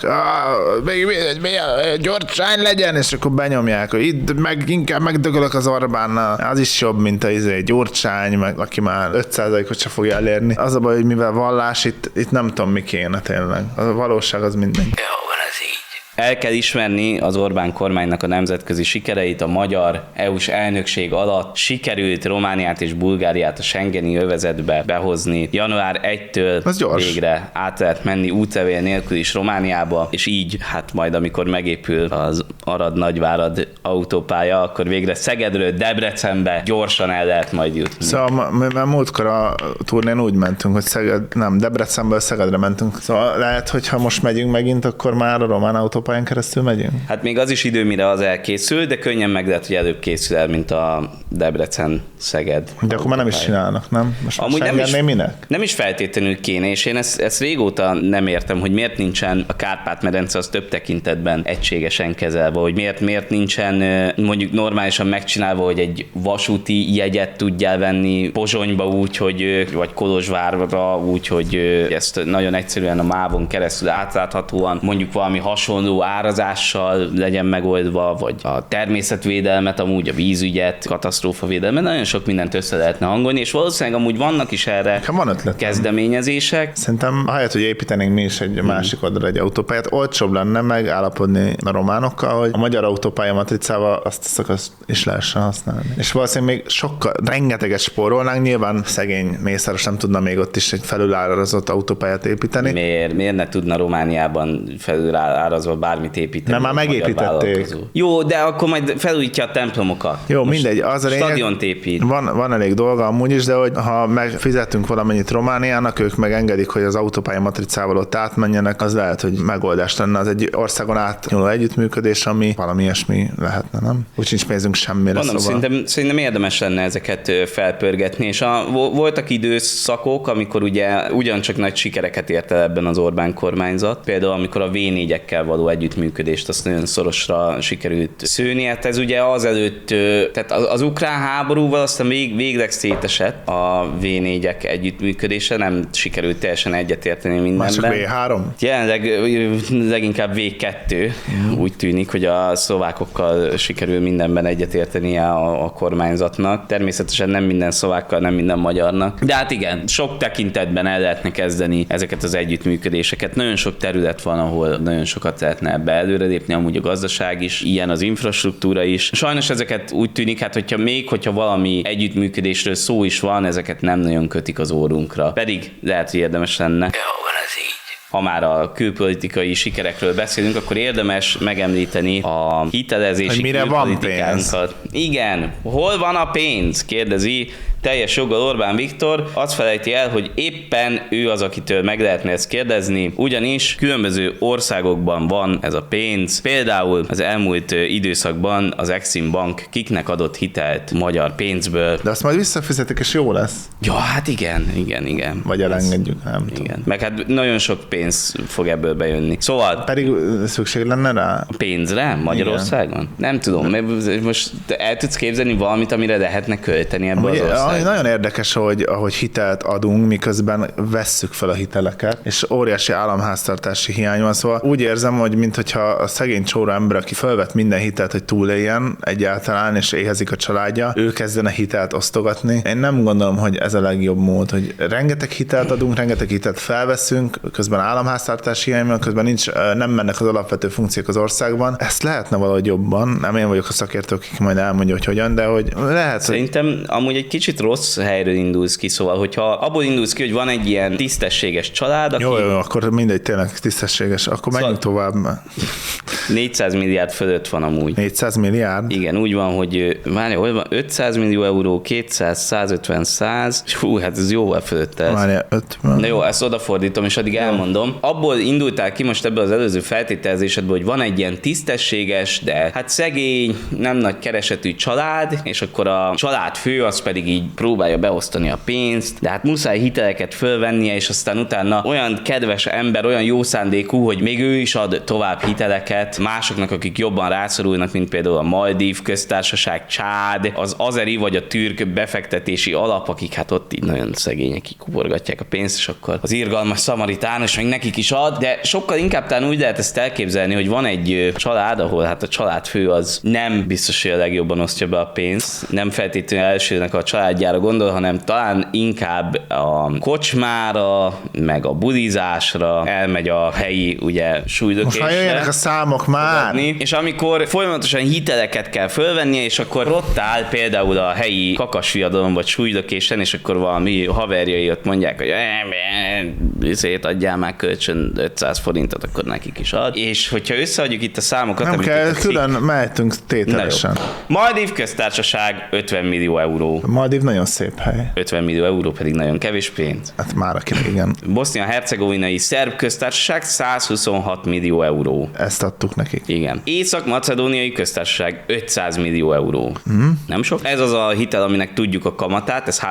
Gyurcsány legyen, és akkor benyomják, hogy itt inkább megdögölök az Orbánnal. Az is jobb, mint a Gyurcsány, meg aki már 5%-ot se fogja elérni. Az a baj, hogy mivel vallás, itt nem tudom, mi kéne tényleg. A valóság az mindenki. Jó, van ez így. El kell ismerni az Orbán kormánynak a nemzetközi sikereit. A magyar EU-s elnökség alatt sikerült Romániát és Bulgáriát a schengeni övezetbe behozni. Január 1-től végre át lehet menni útlevél nélkül is Romániába, és így, hát majd amikor megépül az Arad-Nagyvárad autópálya, akkor végre Szegedről Debrecenbe gyorsan el lehet majd jutni. Szóval múltkor a turnén úgy mentünk, hogy Debrecenből Szegedre mentünk. Szóval lehet, hogy ha most megyünk megint, akkor már a román autópályán keresztül megyünk? Hát még az is idő, mire az elkészül, de könnyen meg lehet, hogy előbb készül el, mint a Debrecen-Szeged. De akkor már nem is csinálnak, nem? Most amúgy nem is feltétlenül kéne, és én ezt régóta nem értem, hogy miért nincsen a Kárpát-medence az több tekintetben egységesen kezelve, hogy miért nincsen mondjuk normálisan megcsinálva, hogy egy vasúti jegyet tudjál venni Pozsonyba úgy, hogy, vagy Kolozsvárra úgy, hogy ezt nagyon egyszerűen a MÁV-on keresztül átláthatóan mondjuk valami hasonló való árazással legyen megoldva, vagy a természetvédelmet, amúgy a vízügyet, katasztrófavédelmet, nagyon sok mindent össze lehetne hangolni, és valószínűleg amúgy vannak is erre kezdeményezések. Szerintem ahelyett, hogy építenénk mi is egy másik oldalra egy autópályát, olcsóbb lenne megállapodni a románokkal, hogy a magyar autópálya matricával azt a szakaszt is lehessen használni. És valószínűleg még sokkal, rengeteget spórolnánk, nyilván szegény Mészáros nem tudna még ott is egy felülárazott autópályát építeni. Miért ne tudna Romániában felülárazva bármit építeni? Nem, már megépítették. Jó, de akkor majd felújítja a templomokat. Jó, mindegy, az a lényeg. Stadiont épít. Van elég dolga amúgy is, de hogy ha megfizetünk valamennyit Romániának, ők meg engedik, hogy az autópálya matricával ott átmenjenek, az lehet, hogy megoldás lenne. Az egy országon átnyúló együttműködés, ami valami ilyesmi lehetne, nem? Úgy sincs pénzünk semmire. Mondom, szóval. szerintem érdemes lenne ezeket felpörgetni, és voltak időszakok, amikor ugye ugyancsak nagy sikereket ért el ebben az Orbán kormányzat. Például amikor a V4-ekkel való együttműködést azt nagyon szorosra sikerült szőni. Hát ez ugye azelőtt, tehát az ukrán háborúval aztán végleg szétesett a V4-ek együttműködése, nem sikerült teljesen egyetérteni mindenben. Csak V3? Jelenleg leginkább V2. Úgy tűnik, hogy a szlovákokkal sikerül mindenben egyetértenie a kormányzatnak. Természetesen nem minden szlovákkal, nem minden magyarnak. De hát igen, sok tekintetben el lehetne kezdeni ezeket az együttműködéseket. Nagyon sok terület van, ahol nagyon sokat lehetne ebbe előrelépni, amúgy a gazdaság is, ilyen az infrastruktúra is. Sajnos ezeket úgy tűnik, hát hogyha valami együttműködésről szó is van, ezeket nem nagyon kötik az órunkra. Pedig lehet, hogy érdemes lenne. Jó, van ez így. Ha már a külpolitikai sikerekről beszélünk, akkor érdemes megemlíteni a hitelezési külpolitikánkat. Igen, hol van a pénz? Kérdezi teljes joggal Orbán Viktor. Azt felejti el, hogy éppen ő az, akitől meg lehetne ezt kérdezni, ugyanis különböző országokban van ez a pénz. Például az elmúlt időszakban az Exim Bank kiknek adott hitelt magyar pénzből. De azt majd visszafizetik, és jó lesz. Ja, hát igen. Vagy elengedjük, nem tudom. Igen. Meg hát nagyon sok pénz fog ebből bejönni. Szóval... Pedig szükség lenne rá? A pénzre Magyarországon? Igen. Nem tudom. Most el tudsz képzelni valamit, amire lehetne költeni ebből az országban? Nagyon érdekes, ahogy hitelt adunk, miközben vesszük fel a hiteleket, és óriási államháztartási hiány van. Szóval úgy érzem, hogy mintha a szegény csóra ember, aki felvett minden hitelt, hogy túléljen egyáltalán, és éhezik a családja, ő kezdene hitelt osztogatni. Én nem gondolom, hogy ez a legjobb mód, hogy rengeteg hitelt adunk, rengeteg hitelt felveszünk, közben államháztartási hiány van, közben nem mennek az alapvető funkciók az országban. Ezt lehetne valahogy jobban. Nem én vagyok a szakértő, akik majd elmondja, hogy hogyan, de hogy lehet. Szerintem amúgy egy kicsit rossz helyről indulsz ki, szóval, hogyha abból indulsz ki, hogy van egy ilyen tisztességes család, aki... Jó, akkor mindegy, tényleg tisztességes. Akkor menjünk tovább. 400 milliárd fölött van amúgy. 400 milliárd? Igen, úgy van, hogy várja, hol van? 500 millió euró, 200, 150, 100. Hú, hát ez jóval fölött ez. Várja, 50. Na jó, ezt odafordítom, és addig elmondom. Abból indultál ki most ebből az előző feltételezésedből, hogy van egy ilyen tisztességes, de hát szegény, nem nagy keresetű család, és akkor a családfő az pedig így próbálja beosztani a pénzt, de hát muszáj hiteleket fölvennie, és aztán utána olyan kedves ember, olyan jó szándékú, hogy még ő is ad tovább hiteleket másoknak, akik jobban rászorulnak, mint például a Maldív köztársaság, Csád, az azeri vagy a türk befektetési alap, akik hát ott így nagyon szegények, kikuborgatják a pénzt, és akkor az irgalmas szamaritánus meg nekik is ad, de sokkal inkább talán úgy lehet ezt elképzelni, hogy van egy család, ahol hát a családfő az nem biztos, hogy a legjobban osztja be a pénzt, nem feltétlenül elsőnek a családjára gondol, hanem talán inkább a kocsmára, meg a bulizásra, elmegy a helyi ugye súlydökésre. Most már jöjjenek a számok már! És amikor folyamatosan hiteleket kell fölvennie, és akkor ott áll például a helyi kakasviadalom vagy súlydökésen, és akkor valami haverjai ott mondják, hogy ezért adjál már kölcsön 500 forintot, akkor nekik is ad. És hogyha összeadjuk itt a számokat... Nem kell, külön mehetünk tételesen. Maldív köztársaság 50 millió euró. Maldív nagyon szép hely. 50 millió euró pedig nagyon kevés pénz. Hát már akinek igen. Bosznia-hercegovinai szerb köztársaság 126 millió euró. Ezt adtuk nekik. Igen. Észak-macedóniai köztársaság 500 millió euró. Nem sok? Ez az a hitel, aminek tudjuk a kamatát, ez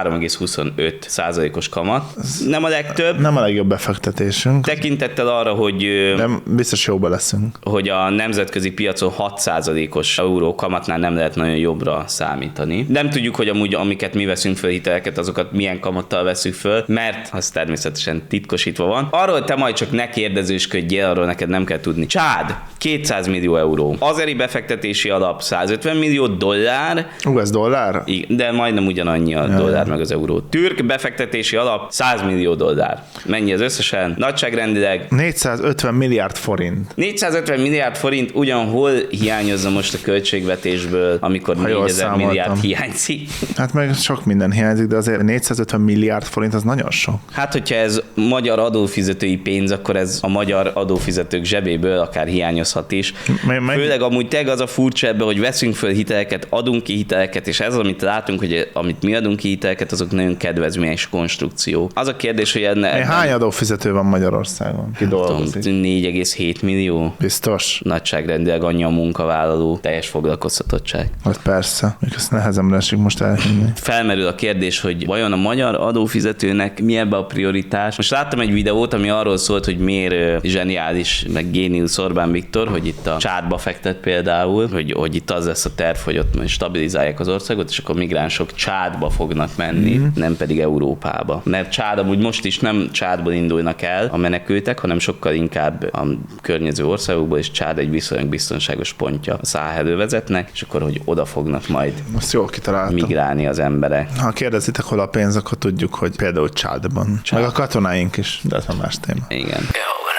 3,25%-os kamat. Nem a legtöbb. Nem a legjobb befektetésünk. Tekintettel arra, hogy... Nem, biztos jóba leszünk. Hogy a nemzetközi piacon 6%-os euró kamatnál nem lehet nagyon jobbra számítani. Nem tudjuk, hogy amúgy amiket mi veszünk föl hiteleket, azokat milyen kamattal veszünk föl, mert az természetesen titkosítva van. Arról te majd csak ne kérdezősködjél, arról neked nem kell tudni. Csád, 2 200 millió euró. Azeri befektetési alap 150 millió dollár. Ez dollár? Igen, de majdnem ugyanannyi a dollár meg az euró. Türk befektetési alap 100 millió dollár. Mennyi az összesen? Nagyságrendileg 450 milliárd forint. 450 milliárd forint ugyanhol hiányozza most a költségvetésből, amikor 4000 milliárd hiányzik. Hát meg sok minden hiányzik, de azért 450 milliárd forint az nagyon sok. Hát, hogyha ez magyar adófizetői pénz, akkor ez a magyar adófizetők zsebéből akár hiányozhat is. Főleg amúgy tényleg az a furcsa ebben, hogy veszünk föl hiteleket, adunk ki hiteleket, és ez, amit látunk, hogy amit mi adunk ki hiteleket, azok nagyon kedvezményes konstrukció. Az a kérdés, hogy hány adófizető van Magyarországon? Ki dolgozik? 4,7 millió. Biztos. Nagyságrendileg annyi a munkavállaló, teljes foglalkoztatottság. Hát persze, még ezt nehezemre esik most elhinni. Felmerül a kérdés, hogy vajon a magyar adófizetőnek mi ebbe a prioritás? Most láttam egy videót, ami arról szólt, hogy miért zseniális, meg géniusz Orbán Viktor, hogy itt a Csádba fektet például, hogy itt az lesz a terv, hogy ott stabilizálják az országot, és akkor migránsok Csádba fognak menni, nem pedig Európába. Mert Csád amúgy most is nem Csádból indulnak el a menekültek, hanem sokkal inkább a környező országokból, és Csád egy viszonylag biztonságos pontja a Száhelről vezetnek, és akkor, hogy oda fognak majd migrálni az emberek. Ha kérdezitek, hol a pénz, akkor tudjuk, hogy például Csádban. Meg a katonáink is, de ez a más téma. Igen.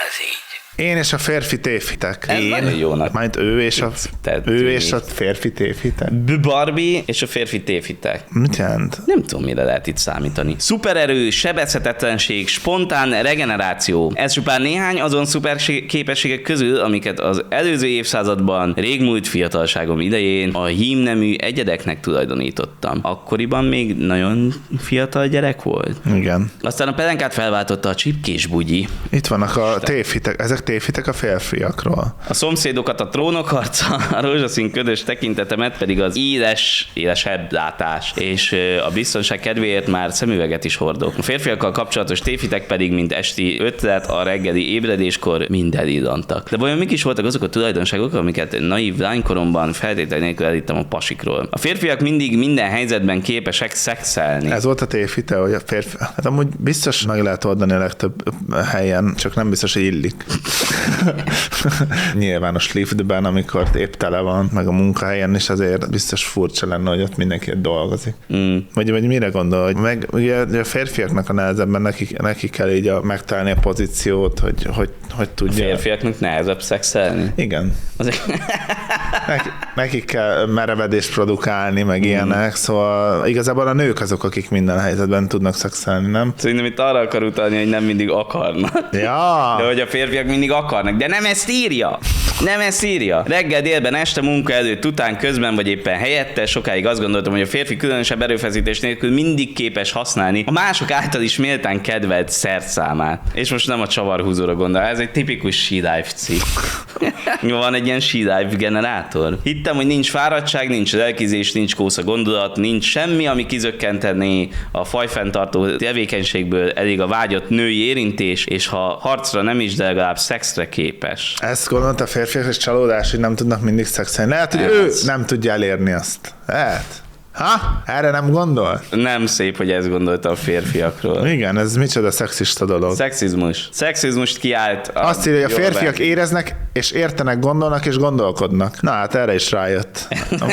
Én és a férfi tévhitek. Majd ő és a férfi tévhitek. Barbie és a férfi tévhitek. Mit jelent? Nem tudom, mire lehet itt számítani. Szupererő, sebezhetetlenség, spontán regeneráció. Ez csupán néhány azon szuper képességek közül, amiket az előző évszázadban, régmúlt fiatalságom idején a hímnemű egyedeknek tulajdonítottam. Akkoriban még nagyon fiatal gyerek volt. Igen. Aztán a pelenkát felváltotta a csipkés bugyi. Itt vannak a tévhitek. Ezek tévhitek a férfiakról. A szomszédokat a trónok harca, a rózsaszín ködös tekintetemet pedig az élesebb látás, és a biztonság kedvéért már szemüveget is hordok. A férfiakkal kapcsolatos tévhitek pedig, mint esti ötlet a reggeli ébredéskor mind elillantak. De vajon mik is voltak azok a tulajdonságok, amiket naív lánykoromban feltétel nélkül elittem a pasikról? A férfiak mindig minden helyzetben képesek szexelni. Ez volt a tévhite, hogy a férfi... Hát amúgy biztos meg lehet oldani a legtöbb helyen, csak nem biztos, hogy illik. Nyilvános liftben, amikor épp tele van, meg a munkahelyen is azért biztos furcsa lenne, hogy ott mindenki dolgozik. Vagy mire gondol? Hogy meg ugye a férfiaknak a nehezebben neki kell így megtalálni a pozíciót, hogy tudja. A férfiaknak nehezebb szexelni? Igen. Nekik kell merevedést produkálni, meg ilyenek, szóval igazából a nők azok, akik minden helyzetben tudnak szexelni, nem? Szerintem itt arra akar utalni, hogy nem mindig akarnak. Ja. De hogy a férfiak mindig akarnak, de nem ezt írja. Nem ezt írja. Reggel, délben, este, munka előtt, után, közben vagy éppen helyette sokáig azt gondoltam, hogy a férfi különösebb erőfeszítés nélkül mindig képes használni a mások által is méltán kedvelt szertszámát. És most nem a csavarhúzóra gondol, ez egy tipikus SheLife cikk. Van egy ilyen SheLife generátor. Hittem, hogy nincs fáradtság, nincs lelkizés, nincs kósza gondolat, nincs semmi, ami kizökkenteni a fajfenntartó tevékenységből, elég a vágyott női érintés, és ha harcra nem is, de legalább szexre képes. Ezt gondolta a férfiak, és csalódás, hogy nem tudnak mindig szexelni. Lehet, hogy ő nem tudja elérni azt. Lehet. Ha? Erre nem gondol? Nem szép, hogy ezt gondolta a férfiakról. Igen, ez micsoda szexista dolog. Szexizmus. Szexizmust kiállt. Azt írja, hogy a férfiak éreznek, és értenek, gondolnak, és gondolkodnak. Na hát erre is rájött.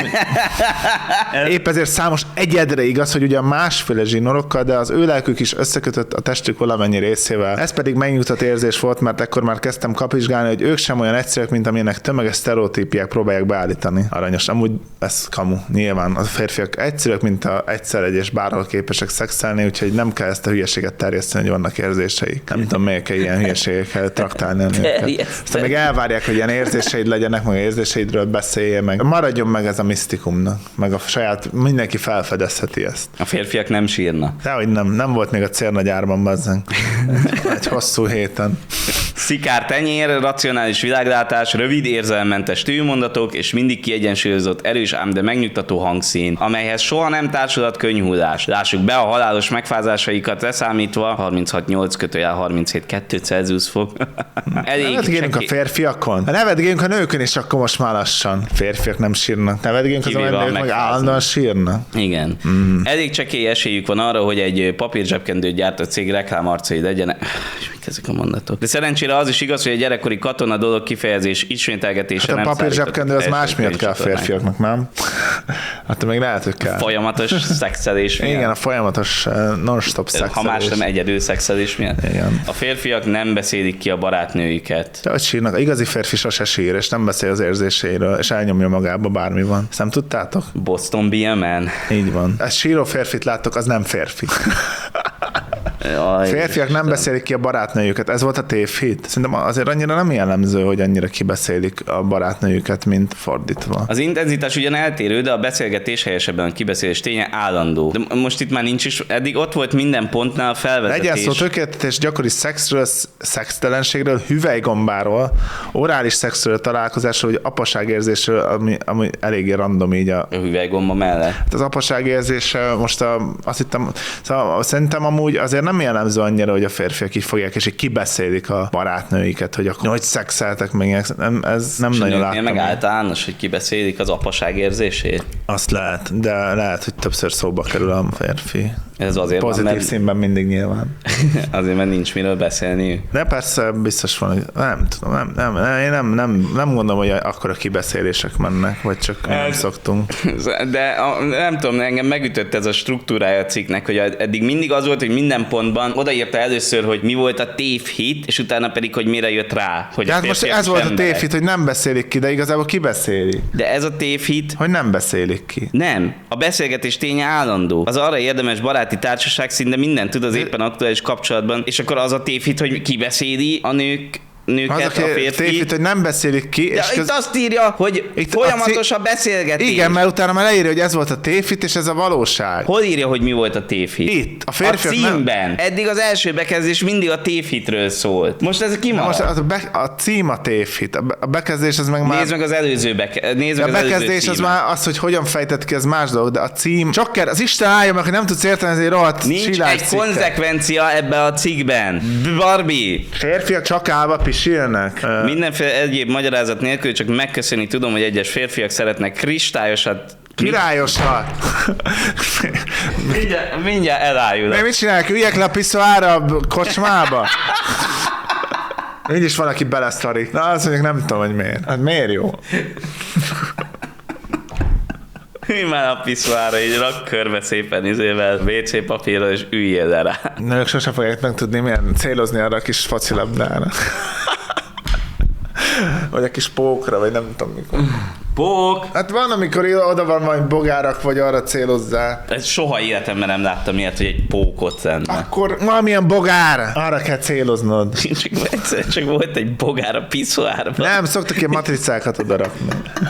Épp ezért számos egyedre igaz, hogy ugyan másféle zsinorokkal, de az ő lelkük is összekötött a testük valamennyi részével. Ez pedig megnyugtat érzés volt, mert ekkor már kezdtem kapizsgálni, hogy ők sem olyan egyszerűek, mint amilyenek tömeges sztereotípiák próbálják beállítani. Aranyos. Amúgy ez kamu. Nyilván a férfiak egyszerűek, mint a egyszer egy és bárhol képesek szexelni, úgyhogy nem kell ezt a hülyeséget terjeszteni, hogy vannak érzéseik. Nem tudom, melyik kell ilyen hülyeségekkel traktálni a nőket. Aztán még elvárják, hogy ilyen érzéseid legyenek, meg érzéseidről beszélje, meg maradjon meg ez a misztikumnak, meg a saját, mindenki felfedezheti ezt. A férfiak nem sírnak. Dehogy nem volt még a cérnagyárban, bazzeng. Egy hosszú héten. Szikár tenyér, racionális világlátás, rövid érzelemmentes tűmondatok és mindig kiegyensúlyozott, erős ám de megnyugtató hangszín, amelyhez soha nem társulhat könnyhullás. Lássuk be a halálos megfázásaikat leszámítva 36,8-37,2 Celsius fok. Nevetgélünk a férfiakon. Nevetgélünk a nőkön is, akkor most már lassan. Férfiak nem sírnak. Nevetgélünk azon, hogy nők meg állandóan sírnak. Igen. Elég csekély esélyük van arra, hogy egy papírzsebkendőt gyártó cég reklámarcai legyen. És mik ezek a mondatok? De szerencsére Barátnőféle az is igaz, hogy a gyerekkori katona dolog kifejezés ismételgetése Hát a nem papírzsebkendő az szállított más miatt kell csatornán. férfiaknak, nem? Hát még lehet, hogy kell. Folyamatos szexelés miatt. Igen, a folyamatos non-stop szexelés. Ha más nem egyedül szexelés miatt. Igen. A férfiak nem beszélik ki a barátnőiket. De hogy sírnak, a igazi férfi sose sír, és nem beszél az érzéseiről, és elnyomja magába bármi van. Ezt nem tudtátok? Boston Be a Man. Így van. Ezt síró férfit láttok, az nem férfi. Jaj, Férfiak nem beszélik ki a barátnőjüket, ez volt a tévhit. Szerintem azért annyira nem jellemző, hogy annyira kibeszélik a barátnőjüket, mint fordítva. Az intenzitás ugyan eltérő, de a beszélgetés, helyesebben a kibeszélés ténye állandó. De most itt már nincs is, eddig ott volt minden pontnál a felvezetés. Legyen szó tökéletes gyakori szexről, szextelenségről, hüvelygombáról, orális szexről, találkozásról, vagy apaságérzésről, ami eléggé random így a hüvelygomba mellett. Az apaságérzés most azt hittem, szóval szerintem amúgy azért nem jellemző annyira, hogy a férfiak így fogják, és így kibeszélik a barátnőiket, hogy akkor hogy szexeltek meg, ez nem nagyon láttam. Meg általános, hogy kibeszélik az apaság érzését. Azt lehet, de lehet, hogy többször szóba kerül a férfi. Ez azért pozitív van, színben mindig nyilván. Azért, mert nincs miről beszélni. De persze biztos van, hogy nem tudom, én nem gondolom, hogy akkora kibeszélések mennek, vagy csak nem szoktunk. De nem tudom, engem megütött ez a struktúrája a cikknek, hogy eddig mindig az volt, hogy minden pontban odaírta először, hogy mi volt a tévhit, és utána pedig, hogy mire jött rá. Hogy hát most ez volt emberek. a tévhit, hogy nem beszélik ki, de igazából kibeszéli. De ez a tévhit, hogy nem beszélik ki. Nem. A beszélgetés ténye állandó. Az arra érdemes baráti társaság, szinte mindent tud az éppen aktuális kapcsolatban, és akkor az a tévhit, hogy kibeszéli a nőket, az a férfi. tévhit, hogy nem beszélik ki. De itt azt írja, hogy itt folyamatos a beszélgetés. Igen, mert utána már leírja, hogy ez volt a tévhit, és ez a valóság. Hol írja, hogy mi volt a tévhit? Itt. A férfiak a címben. Nem... Eddig az első bekezdés mindig a tévhitről szólt. Most ez kimaradt. Most a cím a tévhit. A bekezdés az meg már... Nézd meg az előző bekezdés. A bekezdés az már az, hogy hogyan fejtett ki, az más dolog, de a cím... Csokker, az Isten állja meg, hogy nem tudsz érteni, ezért rohadt nincs egy konzekvencia ebbe a cikkben. Barbie. Férfiak csak állva pisilnek. Mindenféle egyéb magyarázat nélkül csak megköszönni tudom, hogy egyes férfiak szeretnek kristályosat. Királyosat. mindjárt elájul. Mit csinálják? Üljek le a piszoára a kocsmába? Így is van, aki beleszarik. Na, azt mondjuk, nem tudom, hogy miért. Hát miért jó? Már a piszoára, így rak körbe szépen izével, WC papírral, és üljél le rá. Nők sosem fogják megtudni, milyen célozni arra a kis focilabdára. Vagy a kis pókra, vagy nem tudom mikor. Pók? Hát van, amikor oda van majd bogárak, vagy arra célozzál. Ez soha életemben nem láttam ilyet, hogy egy pókot szenne. Akkor valamilyen bogár, arra kell céloznod. csak volt egy bogár a piszoárban. Nem, szoktak ilyen matricákat odarakni.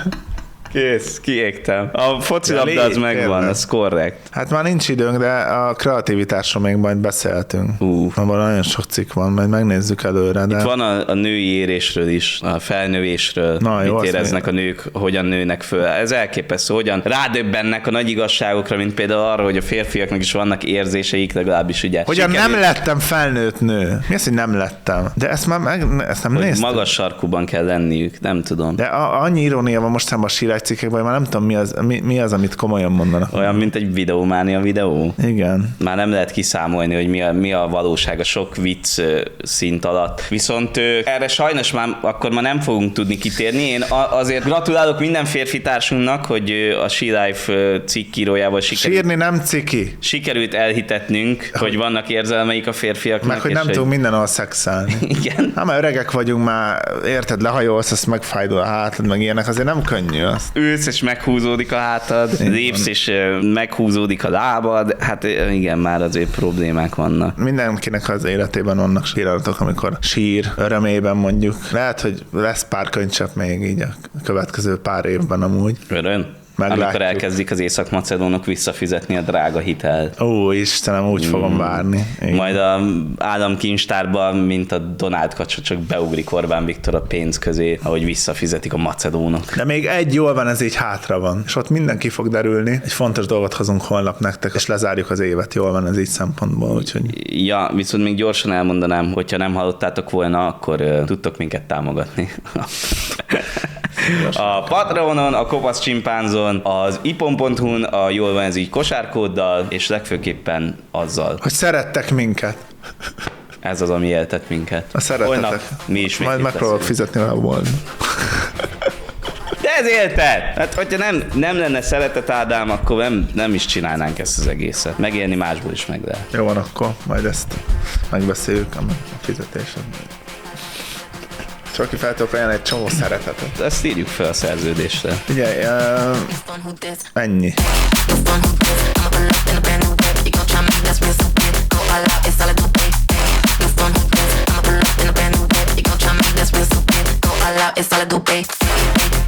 Kész, kiégtem. A focilabda az megvan, az korrekt. Hát már nincs időnk, de a kreativitásról még majd beszéltünk. Abban nagyon sok cikk van, majd megnézzük előre. De... Itt van a női érésről is, a felnövésről, mit éreznek a nők, hogyan nőnek föl. Ez elképesztő, hogyan rádöbbennek a nagy igazságokra, mint például arra, hogy a férfiaknak is vannak érzéseik, legalábbis ugye. Hogyan nem lettem felnőtt nő. Mi az, hogy nem lettem? De ezt nem néztem. Magas sarkuban kell lenniük, nem tudom. De annyi irónia van mostanában a cikkekben, már nem tudom, mi az, amit komolyan mondanak. Olyan, mint egy videómánia videó. Igen. Már nem lehet kiszámolni, hogy mi a valóság a sok vicc szint alatt. Viszont erre sajnos akkor már nem fogunk tudni kitérni. Én azért gratulálok minden férfi társunknak, hogy a She Life cikkírójával sírni nem ciki. Sikerült elhitetnünk, hogy vannak érzelmeik a férfiaknak. Meg, hogy nem tudunk mindenhol szexelni. Igen. Hát már öregek vagyunk, már érted, lehajolsz, azt megfájdul a hátad, meg ilyenek, azért nem könnyű azt. Ülsz és meghúzódik a hátad, lépsz és meghúzódik a lábad, hát igen, már azért problémák vannak. Mindenkinek az életében vannak pillanatok, amikor sír, örömében mondjuk. Lehet, hogy lesz pár könycsepp még így a következő pár évben amúgy. Öröm? Meglátjuk. Amikor elkezdik az észak-macedónok visszafizetni a drága hitelt. Ó, Istenem, úgy fogom várni. Igen. Majd a államkincstárban, mint a Donald kacsa, csak beugrik Orbán Viktor a pénz közé, ahogy visszafizetik a macedónok. De még egy jól van, ez így hátra van. És ott mindenki fog derülni. Egy fontos dolgot hozunk holnap nektek, és lezárjuk az évet. Jól van ez így szempontból. Úgyhogy... Ja, viszont még gyorsan elmondanám, hogyha nem hallottátok volna, akkor tudtok minket támogatni. A Patreonon, a Kopasz Csimpánzon, az ipon.hu-n, a Jól van ez így kosárkóddal, és legfőképpen azzal, hogy szerettek minket. Ez az, ami éltet minket. A szeretetek. Holnap mi is majd megpróbálok fizetni vele volna. De ez éltet! Hát, hogyha nem lenne szeretet, Ádám, akkor nem is csinálnánk ezt az egészet. Megélni másból is meg lehet. Jó van, akkor majd ezt megbeszéljük a fizetésen. Csak ki fel tudok ajánlani egy csomó szeretetet. Ezt írjuk fel a szerződésre. Figyelj, ennyi. It's all I do, babe.